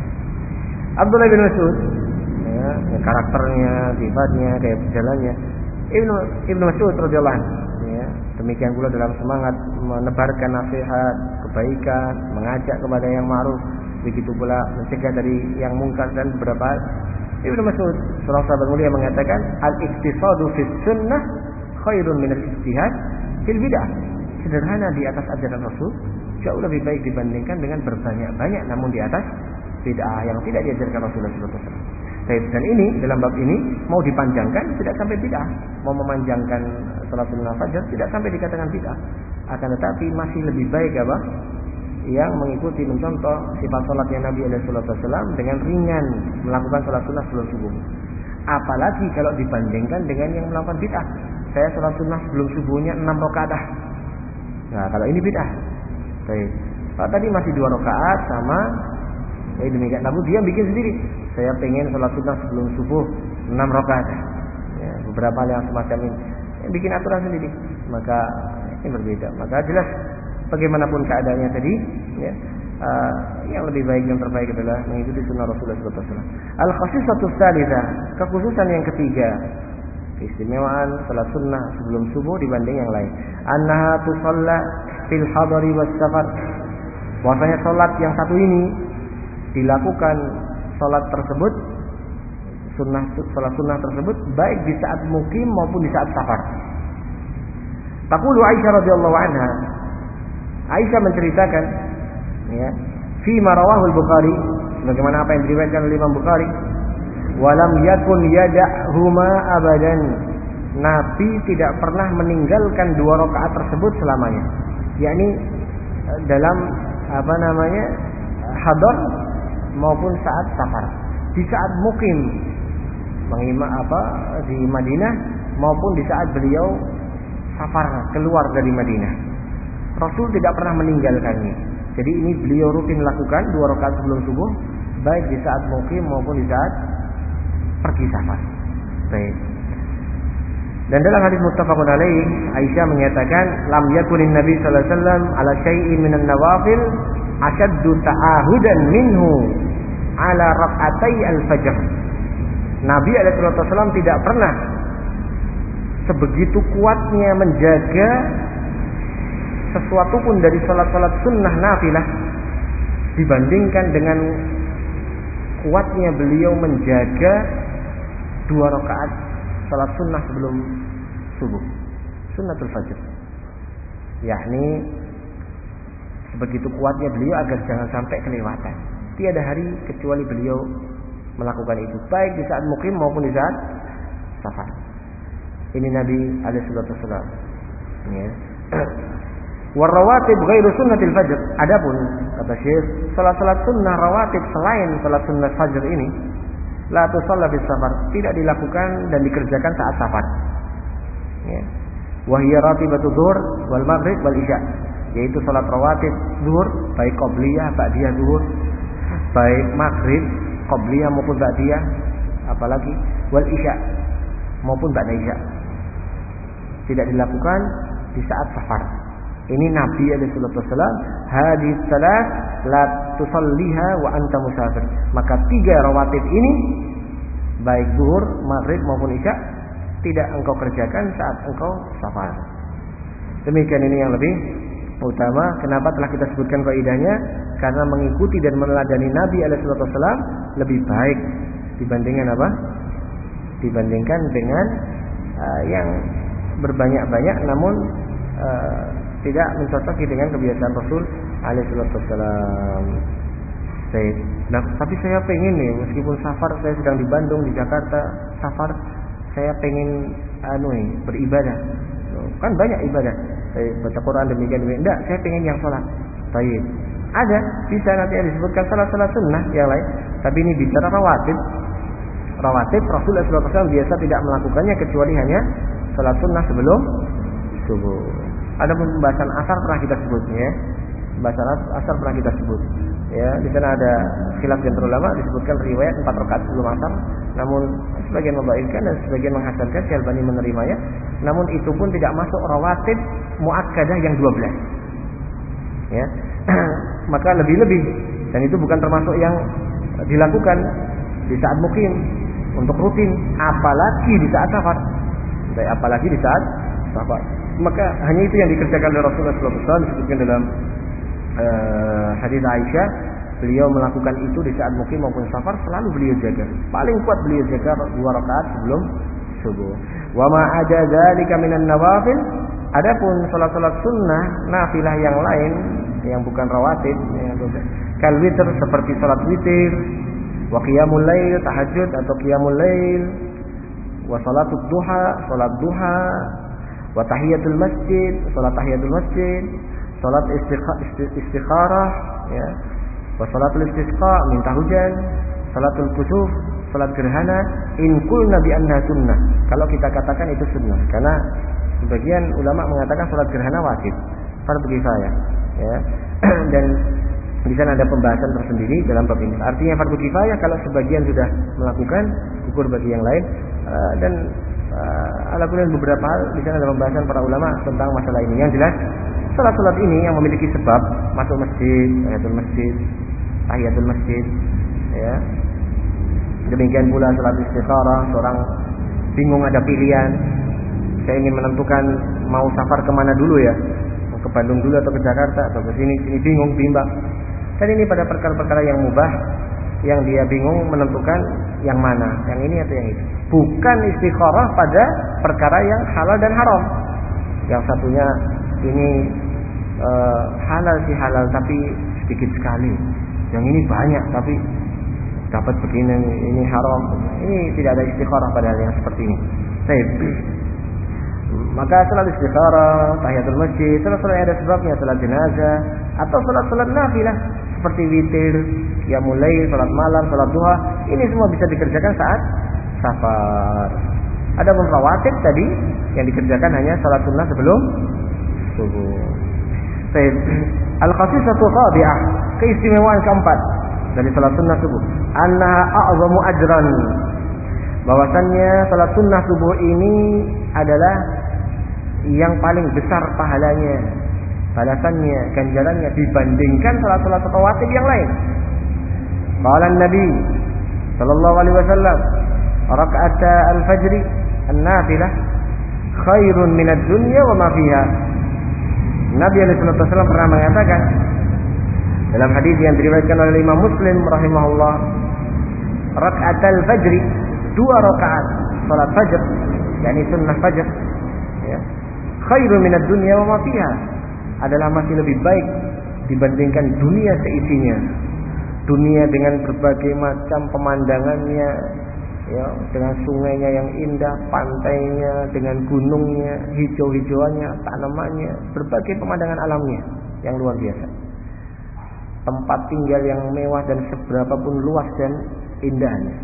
Abdullah bin Mas'ud, ya, karakternya, sifatnya, kayak jalannya. Ibnu Ibnu Mas'ud radhiyallahu anhu, ya, demikian pula dalam semangat menebarkan nasihat kebaikan, mengajak kepada yang ma'ruf, begitu pula mencegah dari yang mungkar dan beberapa. Ibnu Mas'ud, seorang sahabat mulia, mengatakan al-iqtisadu fis sunnah khairun min al-ijtihad fil bid'ah. Sederhana di atas ajaran Rasul jauh lebih baik dibandingkan dengan berbanyak-banyak namun di atas bid'ah yang tidak diajarkan Rasulullah sallallahu alaihi wasallam. Dan ini dalam bab ini mau dipanjangkan tidak sampai bid'ah, mau memanjangkan salat sunnah fajar tidak sampai dikatakan bid'ah. Akan tetapi masih lebih baik apa? Yang mengikuti mencontoh sifat salatnya Nabi alaihi wasallam dengan ringan melakukan salat sunnah sebelum subuh. Apalagi kalau dibandingkan dengan yang melakukan bid'ah. Saya salat sunnah sebelum subuhnya enam rakaat. Nah, kalau ini bid'ah. Baik. Kalau tadi masih dua rakaat sama, jadi demikian. Namun dia bikin sendiri. Saya pengen salat sunnah sebelum subuh enam rakaat. Ya, beberapa yang semacam ini. Yang bikin aturan sendiri. Maka ini berbeda. Maka jelas bagaimanapun keadaannya tadi, ya, uh, yang lebih baik, yang terbaik adalah mengikuti sunnah Rasulullah sallallahu alaihi wasallam. Al-khasisatu tsalitsah, kekhususan yang ketiga, keistimewaan salat sunnah sebelum subuh dibanding yang lain. Annaha tusalla fil hadari was safar. Bahwasanya salat yang satu ini dilakukan salat tersebut, sunnah salat sunnah tersebut baik di saat mukim maupun di saat safar. Taqulu Aisyah radhiyallahu anha, Aisyah menceritakan, ya, fi ma rawahu al-Bukhari, bagaimana apa yang diriwayatkan oleh Imam Bukhari, walam yakun yada'huma abadan. Nabi tidak pernah meninggalkan dua rakaat tersebut selamanya. Yakni dalam apa namanya? Hadar maupun saat safar. Di saat mukim mengimam apa di Madinah maupun di saat beliau safar keluar dari Madinah. Rasul tidak pernah meninggalkannya. Jadi ini beliau rutin lakukan dua rakaat sebelum subuh, baik di saat mukim maupun di saat pergi safar. Baik. Dan dalam hadis muttafaqun alaih, Aisyah menyatakan, lam yakunin Nabi sallallahu alaihi wasallam ala syai'in minan nawafil ashaddu ta'ahudan minhu ala rak'atai al-fajr. Nabi alaihi wasallam tidak pernah sebegitu kuatnya menjaga sesuatu pun dari salat-salat sunnah nafilah dibandingkan dengan kuatnya beliau menjaga dua rakaat salat sunnah sebelum subuh, sunnatul fajr. Yakni sebegitu kuatnya beliau agar jangan sampai kelewatan. Tiada hari kecuali beliau melakukan itu, baik di saat mukim maupun di saat safar. Ini Nabi alaihi wasallam. Ya. Warawatib ghairu sunnatil fajr. Adapun kata Syekh, salat-salat sunnah rawatib selain salat sunnah fajr ini la tusalla bis safar, tidak dilakukan dan dikerjakan saat safar. Ya. Wa hiya ratibatu dhuhr wal maghrib wal isya, yaitu salat rawatib zuhur baik qabliyah ba'diyah zuhur, baik maghrib qabliyah maupun ba'diyah, apalagi wal isya maupun ba'da isya. Tidak dilakukan di saat safar. Ini Nabi alaihi wasallam, hadis salat la tusalliha wa anta musafir. Maka tiga rawatib ini baik zuhur, maghrib maupun isya tidak engkau kerjakan saat engkau safar. Demikian ini yang lebih utama. Kenapa telah kita sebutkan kaidahnya? Karena mengikuti dan meneladani Nabi alaihi wasallam lebih baik dibandingkan apa? Dibandingkan dengan uh, yang berbanyak-banyak namun uh, tidak mencocoki dengan kebiasaan Rasul alaihi wasallam. Baik. Nah, tapi saya pengen nih, meskipun safar, saya sedang di Bandung, di Jakarta, safar, saya pengen anu nih, beribadah. Kan banyak ibadah. Saya baca Quran demikian demikian. Enggak, saya pengen yang sholat. Baik. Ada, bisa nanti ada disebutkan salat-salat sunnah yang lain. Tapi ini bicara rawatib. Rawatib Rasulullah shallallahu alaihi wasallam biasa tidak melakukannya kecuali hanya salat sunnah sebelum subuh. Ada pembahasan asar pernah kita sebut, ya. Pembahasan asar pernah kita sebut. Ya, di sana ada khilaf di antara ulama, disebutkan riwayat empat rakaat sebelum asar, namun sebagian membaikkan dan sebagian menghasankan, Syekh Albani menerimanya. Namun itu pun tidak masuk rawatib muakkadah yang dua belas. Ya. Maka lebih-lebih, dan itu bukan termasuk yang dilakukan di saat mukim untuk rutin, apalagi di saat safar. Apalagi di saat safar. Maka hanya itu yang dikerjakan oleh Rasulullah shallallahu alaihi wasallam, disebutkan dalam uh, hadis Aisyah, beliau melakukan itu di saat mukim maupun safar, selalu beliau jaga. Paling kuat beliau jaga dua rakaat sebelum subuh. Wa ma ada dzalika minan nawafil, adapun salat-salat sunnah nafilah yang lain yang bukan rawatib, yang kal witr seperti salat witir, wa qiyamul lail, tahajud atau qiyamul lail, wa salatud duha, salat duha, wa tahiyatul masjid, salat tahiyatul masjid, salat istikharah, ya, wa salatul istisqa, minta hujan, salatul kusuf, salat gerhana, in qulna bi anna sunnah. Kalau kita katakan itu sunnah, karena sebagian ulama mengatakan salat gerhana wajib, fardhu kifayah, ya. Dan di sana ada pembahasan tersendiri dalam bab ini. Artinya fardhu kifayah kalau sebagian sudah melakukan, gugur bagi yang lain. Uh, dan uh, ala kulli beberapa hal di sana ada pembahasan para ulama tentang masalah ini. Yang jelas, salat-salat ini yang memiliki sebab masuk masjid, tahiyatul masjid, tahiyatul masjid, ya. Demikian pula salat istikharah, seorang bingung ada pilihan, saya ingin menentukan mau safar kemana dulu ya, mau ke Bandung dulu atau ke Jakarta atau ke sini, sini bingung, bimbang. Dan ini pada perkara-perkara yang mubah, yang dia bingung menentukan yang mana, yang ini atau yang itu. Bukan istikharah pada perkara yang halal dan haram. Yang satunya ini e, halal sih halal tapi sedikit sekali. Yang ini banyak tapi dapat begini, ini haram. Ini tidak ada istikharah pada hal yang seperti ini. Baik. Maka salat istikharah, tahiyatul masjid, salat-salat yang ada sebabnya, salat jenazah atau salat-salat nafilah seperti witir, qiyamul lail, salat malam, salat duha, ini semua bisa dikerjakan saat safar. Adapun rawatib tadi yang dikerjakan hanya salat sunnah sebelum subuh. Baik. Al-khasisatu rabi'ah, keistimewaan keempat dari salat sunnah subuh, annaha a'zamu ajran, bahwasannya salat sunnah subuh ini adalah yang paling besar pahalanya, balasannya, ganjarannya dibandingkan salat-salat rawatib yang lain. Qala Nabi sallallahu alaihi wasallam, raka'ata al-fajr an-nafilah khairun minad dunya wa ma fiha. Nabi alaihi wasallam pernah mengatakan dalam hadis yang diriwayatkan oleh Imam Muslim rahimahullah, raka'atul fajr, dua rakaat salat fajr, yakni sunnah fajr, ya, khairun minad dunya wa ma fiha, adalah masih lebih baik dibandingkan dunia seisinya. Dunia dengan berbagai macam pemandangannya, ya, dengan sungainya yang indah, pantainya, dengan gunungnya, hijau-hijauannya, tanamannya, berbagai pemandangan alamnya yang luar biasa. Tempat tinggal yang mewah dan seberapapun luas dan indahnya.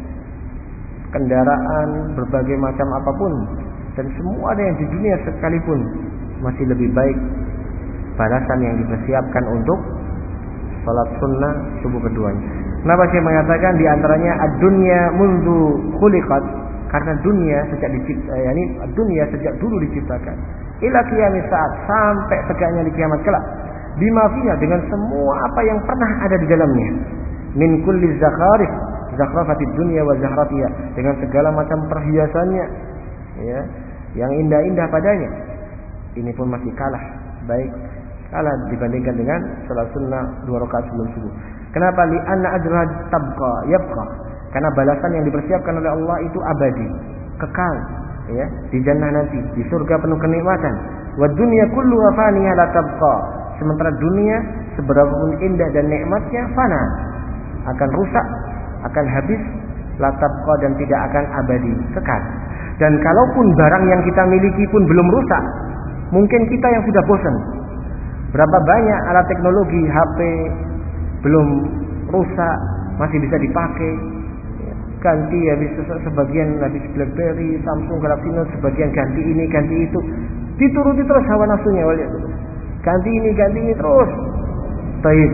Kendaraan berbagai macam apapun dan semua ada yang di dunia sekalipun masih lebih baik balasan yang dipersiapkan untuk salat sunnah subuh keduanya. Kenapa saya mengatakan di antaranya ad-dunya mundu khuliqat, karena dunia sejak dicipta, yakni dunia sejak dulu diciptakan, ila qiyamis saat, sampai tegaknya di kiamat kelak, bima fiha, dengan semua apa yang pernah ada di dalamnya, min kulli zakharif, zakhrafatid dunya wa zahratiha, dengan segala macam perhiasannya, ya, yang indah-indah padanya. Ini pun masih kalah baik, kalah dibandingkan dengan salat sunnah dua rakaat sebelum subuh. Kenapa? Li anna ajra tabqa yabqa, karena balasan yang dipersiapkan oleh Allah itu abadi, kekal, ya, di jannah nanti, di surga penuh kenikmatan. Wa dunya kulluha faniyah la tabqa, sementara dunia seberapapun indah dan nikmatnya fana, akan rusak, akan habis, la tabqa, dan tidak akan abadi, kekal. Dan kalaupun barang yang kita miliki pun belum rusak, mungkin kita yang sudah bosan. Berapa banyak alat teknologi, H P belum rusak, masih bisa dipakai. Ganti habis sebagian habis BlackBerry, Samsung, Galaxy Note, sebagian ganti ini, ganti itu. Dituruti terus hawa nafsunya, ganti ini, ganti ini terus. Baik.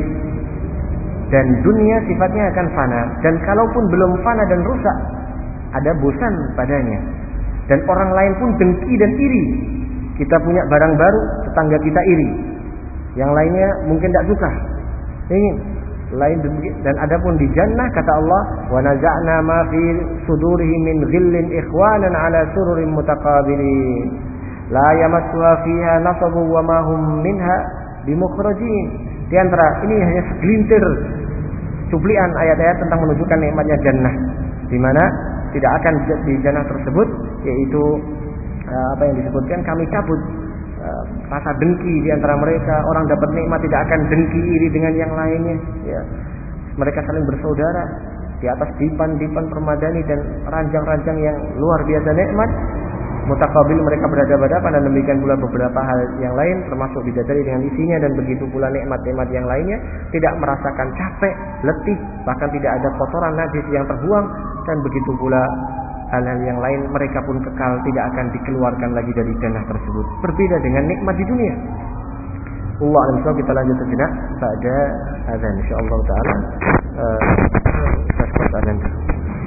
Dan dunia sifatnya akan fana, dan kalaupun belum fana dan rusak, ada bosan padanya. Dan orang lain pun dengki dan iri. Kita punya barang baru, tetangga kita iri. Yang lainnya mungkin tidak suka, ingin lain demikian. Dan adapun di jannah kata Allah, wa naza'na ma fi sudurihim min ghillin ikhwanan ala sururin mutaqabilin la yamassuha fiha nasabu wa ma hum minha bimukhrajin. Di antara ini hanya segelintir cuplikan ayat-ayat tentang menunjukkan nikmatnya jannah, di mana tidak akan di jannah tersebut, yaitu apa yang disebutkan, kami cabut rasa dengki di antara mereka. Orang dapat nikmat tidak akan dengki iri dengan yang lainnya, ya. Mereka saling bersaudara di atas dipan-dipan permadani dan ranjang-ranjang yang luar biasa nikmat. Mutaqabil, mereka berhadapan-hadapan, dan demikian pula beberapa hal yang lain termasuk bidadari dengan isinya, dan begitu pula nikmat-nikmat yang lainnya, tidak merasakan capek, letih, bahkan tidak ada kotoran najis yang terbuang, dan begitu pula hal-hal yang lain, mereka pun kekal, tidak akan dikeluarkan lagi dari jannah tersebut. Berbeda dengan nikmat di dunia. Allah alam, kita lanjut sejenak pada azan insyaallah taala. Kita stop azan dulu.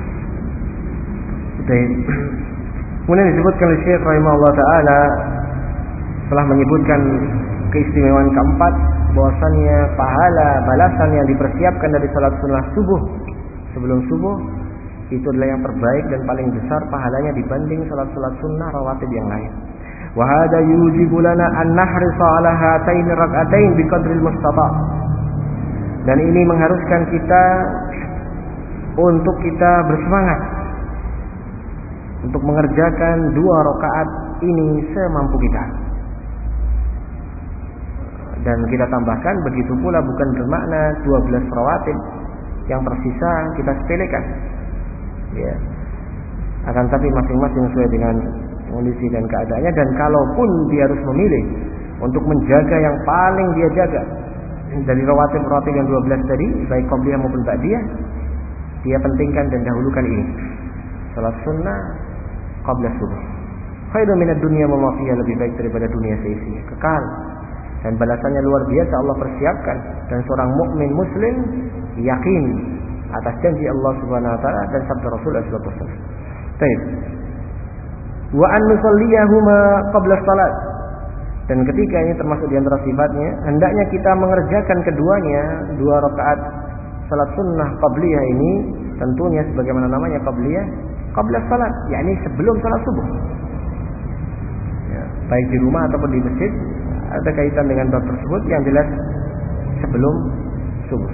Baik. Kemudian disebutkan oleh Syekh rahimahullah taala, telah menyebutkan keistimewaan keempat, bahwasannya pahala balasan yang dipersiapkan dari salat sunnah subuh sebelum subuh itu adalah yang terbaik dan paling besar pahalanya dibanding salat-salat sunnah rawatib yang lain. Wa hada yujibu lana an nahrisa ala hatain rak'atain biqadril mustata'. Dan ini mengharuskan kita untuk kita bersemangat untuk mengerjakan dua rakaat ini semampu kita. Dan kita tambahkan, begitu pula bukan bermakna dua belas rawatib yang tersisa kita sepelekan, ya. Akan tapi masing-masing sesuai dengan kondisi dan keadaannya. Dan kalaupun dia harus memilih untuk menjaga yang paling dia jaga dari rawatib-rawatib yang dua belas tadi, baik qabliyah maupun ba'diyah, dia pentingkan dan dahulukan ini, salat sunnah qabla subuh. Khairun minad dunya wa ma fiha, lebih baik daripada dunia seisinya, kekal, dan balasannya luar biasa Allah persiapkan, dan seorang mukmin muslim yakin atas janji Allah Subhanahu wa taala dan sabda Rasul sallallahu alaihi wasallam. Baik. Wa an nusalliyahuma qabla salat. Dan ketika ini termasuk di antara sifatnya, hendaknya kita mengerjakan keduanya, dua rakaat salat sunnah qabliyah ini, tentunya sebagaimana namanya qabliyah, qabla salat, yakni sebelum salat subuh. Ya, baik di rumah ataupun di masjid, ada kaitan dengan bab tersebut, yang jelas sebelum subuh.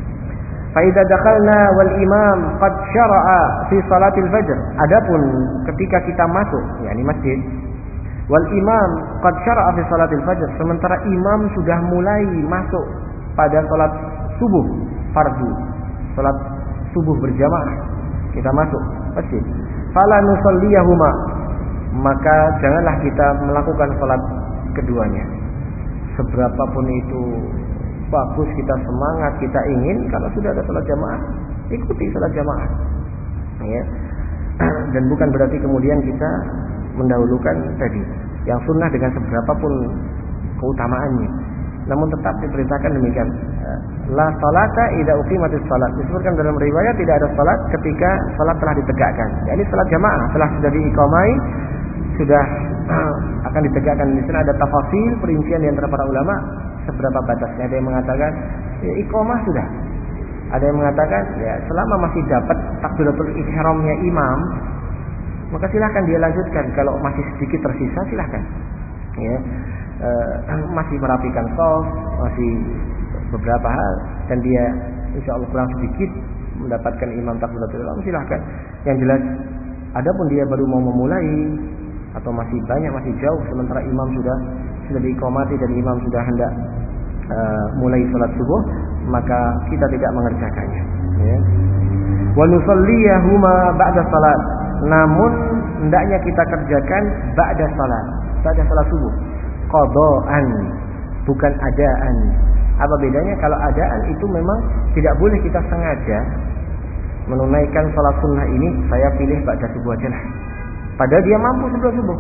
Fa idza dakhalna wal imam qad syara'a fi salatil fajr. Adapun ketika kita masuk, yakni masjid, wal imam qad syara'a fi salatil fajr, sementara imam sudah mulai masuk pada salat subuh fardu, salat subuh berjamaah, kita masuk masjid. Fala nusalliyahuma, maka janganlah kita melakukan salat keduanya. Seberapapun itu bagus, kita semangat, kita ingin, kalau sudah ada salat jamaah, ikuti salat jamaah. Ya. Dan bukan berarti kemudian kita mendahulukan tadi yang sunnah dengan seberapapun keutamaannya. Namun tetap diperintahkan demikian. La salata idza uqimatis salat. Disebutkan dalam riwayat tidak ada salat ketika salat telah ditegakkan. Yakni salat jamaah telah sudah diiqamai, sudah akan ditegakkan. Di sana ada tafasil, perincian di antara para ulama seberapa batasnya. Ada yang mengatakan ya, iqamah sudah. Ada yang mengatakan ya, selama masih dapat takbiratul ihramnya imam, maka silahkan dia lanjutkan. Kalau masih sedikit tersisa, silahkan. Ya, e, masih merapikan shaf, masih beberapa hal, dan dia insya Allah kurang sedikit mendapatkan imam takbiratul ihram, silahkan. Yang jelas, adapun dia baru mau memulai atau masih banyak, masih jauh, sementara imam sudah sudah diiqamati dan imam sudah hendak uh, mulai salat subuh, maka kita tidak mengerjakannya. Ya. Wa nusalliyahuma ba'da salat. Namun hendaknya kita kerjakan ba'da salat, ba'da salat subuh. Qada'an, bukan adaan. Apa bedanya? Kalau adaan itu memang tidak boleh kita sengaja menunaikan salat sunnah ini, saya pilih ba'da subuh aja lah. Padahal dia mampu sebelum subuh.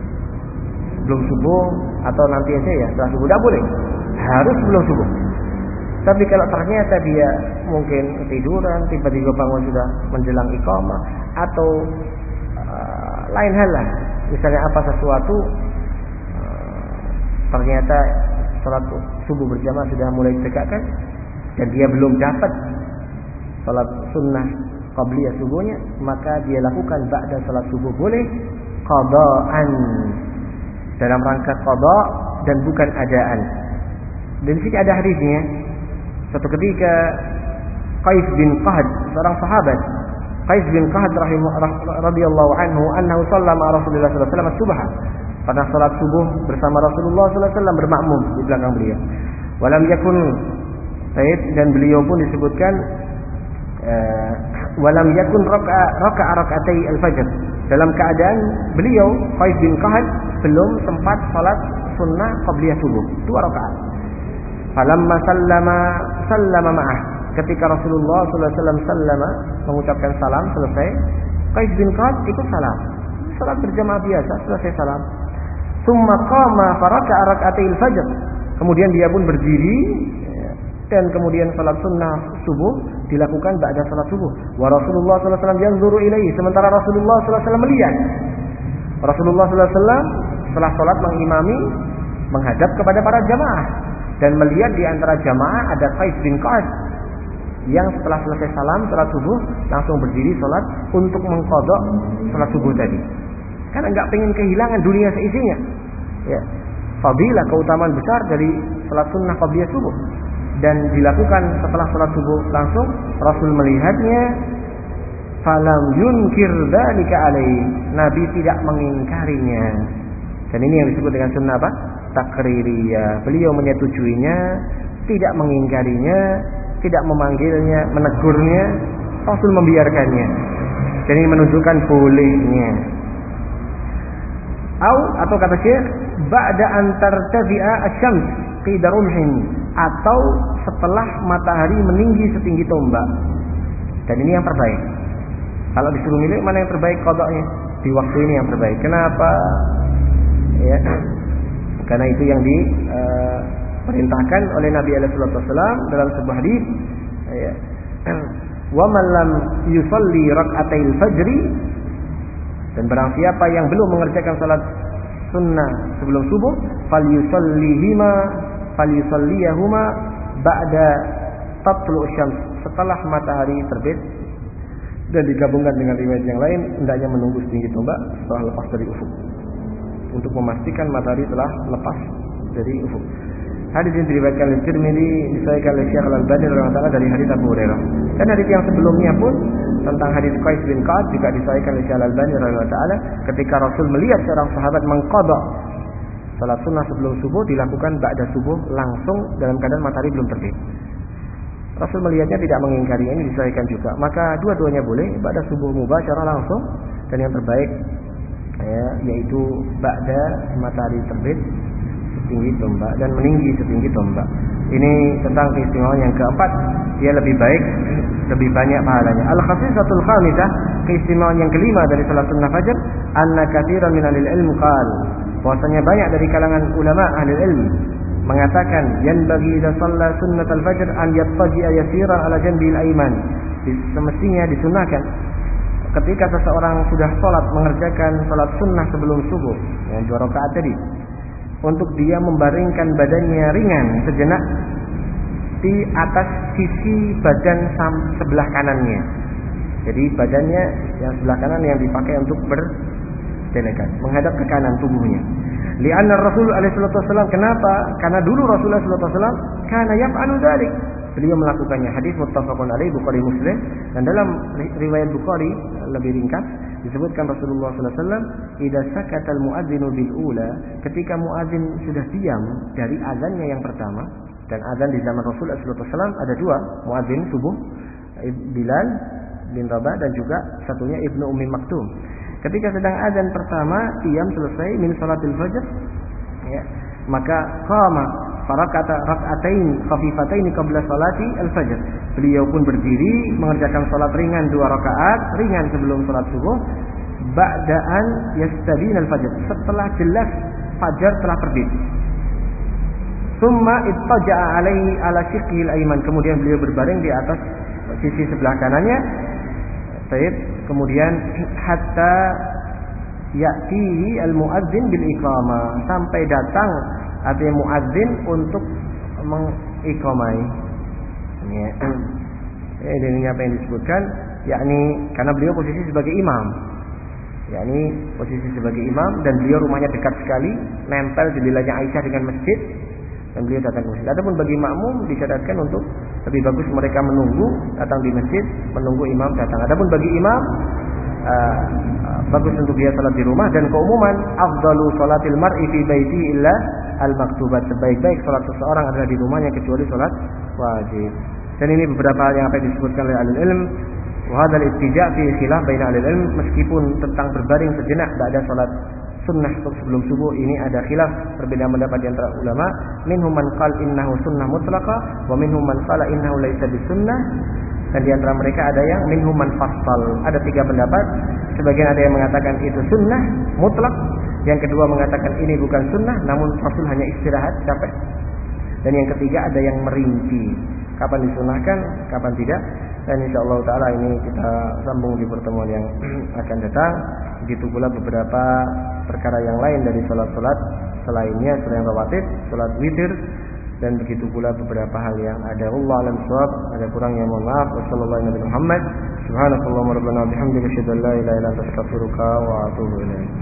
Sebelum subuh atau nanti aja ya setelah subuh, tidak boleh. Harus sebelum subuh. Tapi kalau ternyata dia mungkin tiduran, tiba-tiba bangun sudah menjelang iqamah, atau uh, lain hal lah, misalnya apa sesuatu uh, ternyata salat subuh berjamaah sudah mulai ditegakkan dan dia belum dapat salat sunnah qabliyah subuhnya, maka dia lakukan ba'da salat subuh, boleh qada'an, dalam rangka qada' dan bukan adaan. Dan di sini ada hadisnya. Suatu ketika Qais bin Qahd, seorang sahabat, Qais bin Qahd radhiyallahu anhu, annahu shallama Rasulullah sallallahu alaihi wasallam subha. Pada salat subuh bersama Rasulullah sallallahu alaihi wasallam bermakmum di belakang beliau. Walam yakun Said, dan beliau pun disebutkan uh, walam yakun raka'a raka'a raka'atai al-fajr. Dalam keadaan beliau Qais bin Qahd belum sempat salat sunnah qabliyah subuh, dua rakaat. Falamma sallama sallama ma'ah. Ketika Rasulullah sallallahu alaihi wasallam sallama, mengucapkan salam selesai, Qais bin Qahd ikut salam. Salat berjamaah biasa, selesai salam. Tsumma qama faraka'a raka'atai al-fajr. Kemudian dia pun berdiri dan kemudian salat sunnah subuh dilakukan ba'da salat subuh. Wa Rasulullah sallallahu alaihi wasallam yanzuru ilaihi, sementara Rasulullah sallallahu alaihi wasallam melihat. Rasulullah sallallahu alaihi wasallam setelah salat mengimami, menghadap kepada para jamaah dan melihat di antara jamaah ada Qais bin Qahd yang setelah selesai salam salat subuh langsung berdiri salat untuk mengqadha salat subuh tadi. Karena enggak pengen kehilangan dunia seisinya. Ya. Fadilah, keutamaan besar dari salat sunnah qabliyah subuh. Dan dilakukan setelah salat subuh langsung Rasul melihatnya, falam yunkir dzalika alaihi, Nabi tidak mengingkarinya. Dan ini yang disebut dengan sunnah apa? Takririyah. Beliau menyetujuinya, tidak mengingkarinya, tidak memanggilnya, menegurnya, Rasul membiarkannya. Dan ini menunjukkan bolehnya. Au, atau kata Syekh, ba'da an tartafi'a asy-syams qidar rumhin, atau setelah matahari meninggi setinggi tombak. Dan ini yang terbaik. Kalau disuruh milih mana yang terbaik qadanya, di waktu ini yang terbaik. Kenapa? Ya, karena itu yang di uh, diperintahkan oleh Nabi alaihi wasallam dalam sebuah hadis, ya, wa man lam yusalli rak'atail fajri, dan barang siapa yang belum mengerjakan salat sunnah sebelum subuh, falyusallihima falyusalliyahuma ba'da tatlu' syams, setelah matahari terbit. Dan digabungkan dengan riwayat yang lain, hendaknya menunggu setinggi tombak setelah lepas dari ufuk, untuk memastikan matahari telah lepas dari ufuk. Hadis ini diriwayatkan oleh Tirmidzi, disahihkan oleh Syekh Al-Albani rahimahullah dari hadis Abu Hurairah. Dan hadis yang sebelumnya pun tentang hadis Qais bin Ka'ab juga disahihkan oleh Syekh Al-Albani rahimahullah, ketika Rasul melihat seorang sahabat mengqadha salat sunnah sebelum subuh, dilakukan ba'da subuh langsung dalam keadaan matahari belum terbit. Rasul melihatnya tidak mengingkari, ini disahihkan juga. Maka dua-duanya boleh, ba'da subuh mubasyarah langsung, dan yang terbaik ya, yaitu ba'da matahari terbit setinggi tombak dan meninggi setinggi tombak. Ini tentang keistimewaan yang keempat, dia lebih baik, lebih banyak pahalanya. Al-khasisatul khamisah, keistimewaan yang kelima dari salat sunnah fajar, anna katsiran min ahli ilm qala, bahwasanya banyak dari kalangan ulama ahli ilmu mengatakan, yanbaghi idza shalla sunnatal fajr an yattaji'a yasiran ala janbil aiman, semestinya disunahkan ketika seseorang sudah salat mengerjakan salat sunnah sebelum subuh, yang dua rakaat tadi, untuk dia membaringkan badannya ringan sejenak di atas sisi badan sebelah kanannya. Jadi badannya yang sebelah kanan yang dipakai untuk berdelekan, menghadap ke kanan tubuhnya. Li'anna Rasul alaihi wasallam, kenapa? Karena dulu Rasulullah sallallahu alaihi wasallam kana yaf'alu dzalik. Beliau melakukannya. Hadis muttafaqun alaih, Bukhari Muslim. Dan dalam riwayat Bukhari lebih ringkas disebutkan Rasulullah sallallahu alaihi wasallam, idza sakatal muadzinu bil ula, ketika muadzin sudah diam dari azannya yang pertama. Dan azan di zaman Rasulullah sallallahu alaihi wasallam ada dua, muadzin subuh, Bilal bin Rabah, dan juga satunya Ibnu Ummi Maktum. Ketika sedang azan pertama, diam selesai min salatil fajr, ya, maka qama farakata rak'atain khafifatain qabla salati al-fajr. Beliau pun berdiri mengerjakan salat ringan dua rakaat, ringan sebelum salat subuh, ba'da'an yastabin al-fajr, setelah jelas fajar telah terbit. Summa ittaja'a alaihi ala shiqqil aiman, kemudian beliau berbaring di atas sisi sebelah kanannya. Baik, kemudian hatta ya'tihi al-muadzin bil iqamah, sampai datang artinya muadzin untuk mengiqamai. Ya. Ini apa yang disebutkan, yakni karena beliau posisi sebagai imam. Yakni posisi sebagai imam, dan beliau rumahnya dekat sekali, nempel jendelanya Aisyah dengan masjid, dan beliau datang ke masjid. Adapun bagi makmum dicatatkan untuk lebih bagus mereka menunggu, datang di masjid, menunggu imam datang. Adapun bagi imam uh, uh, bagus untuk dia salat di rumah. Dan keumuman, afdalu salatil mar'i fi baiti illa al-maktubat, sebaik-baik salat seseorang adalah di rumahnya kecuali salat wajib. Dan ini beberapa hal yang apa yang disebutkan oleh ahli ilm. Wa hadzal ittija' fi khilaf baina ahli ilm, meskipun tentang berbaring sejenak ba'da salat sunnah sebelum subuh ini ada khilaf, perbedaan pendapat di antara ulama. Minhum man qala innahu sunnah mutlaqa wa minhum man qala innahu laisa bisunnah. Dan di antara mereka ada yang minhum man fassal. Ada tiga pendapat. Sebagian ada yang mengatakan itu sunnah mutlak, yang kedua mengatakan ini bukan sunnah, namun Rasul hanya istirahat, capek. Dan yang ketiga ada yang merinci, kapan disunahkan, kapan tidak. Dan insyaallah taala ini kita sambung di pertemuan yang akan datang. Begitu pula beberapa perkara yang lain dari salat-salat selainnya, selain rawatib, salat witir, dan begitu pula beberapa hal yang ada Allah alam shawab, ada kurangnya mohon maaf. Wassallallahu alaihi Muhammad, subhanakallahumma rabbana bihamdika asyhadu an la ilaha illa anta astaghfiruka wa atubu ilaik.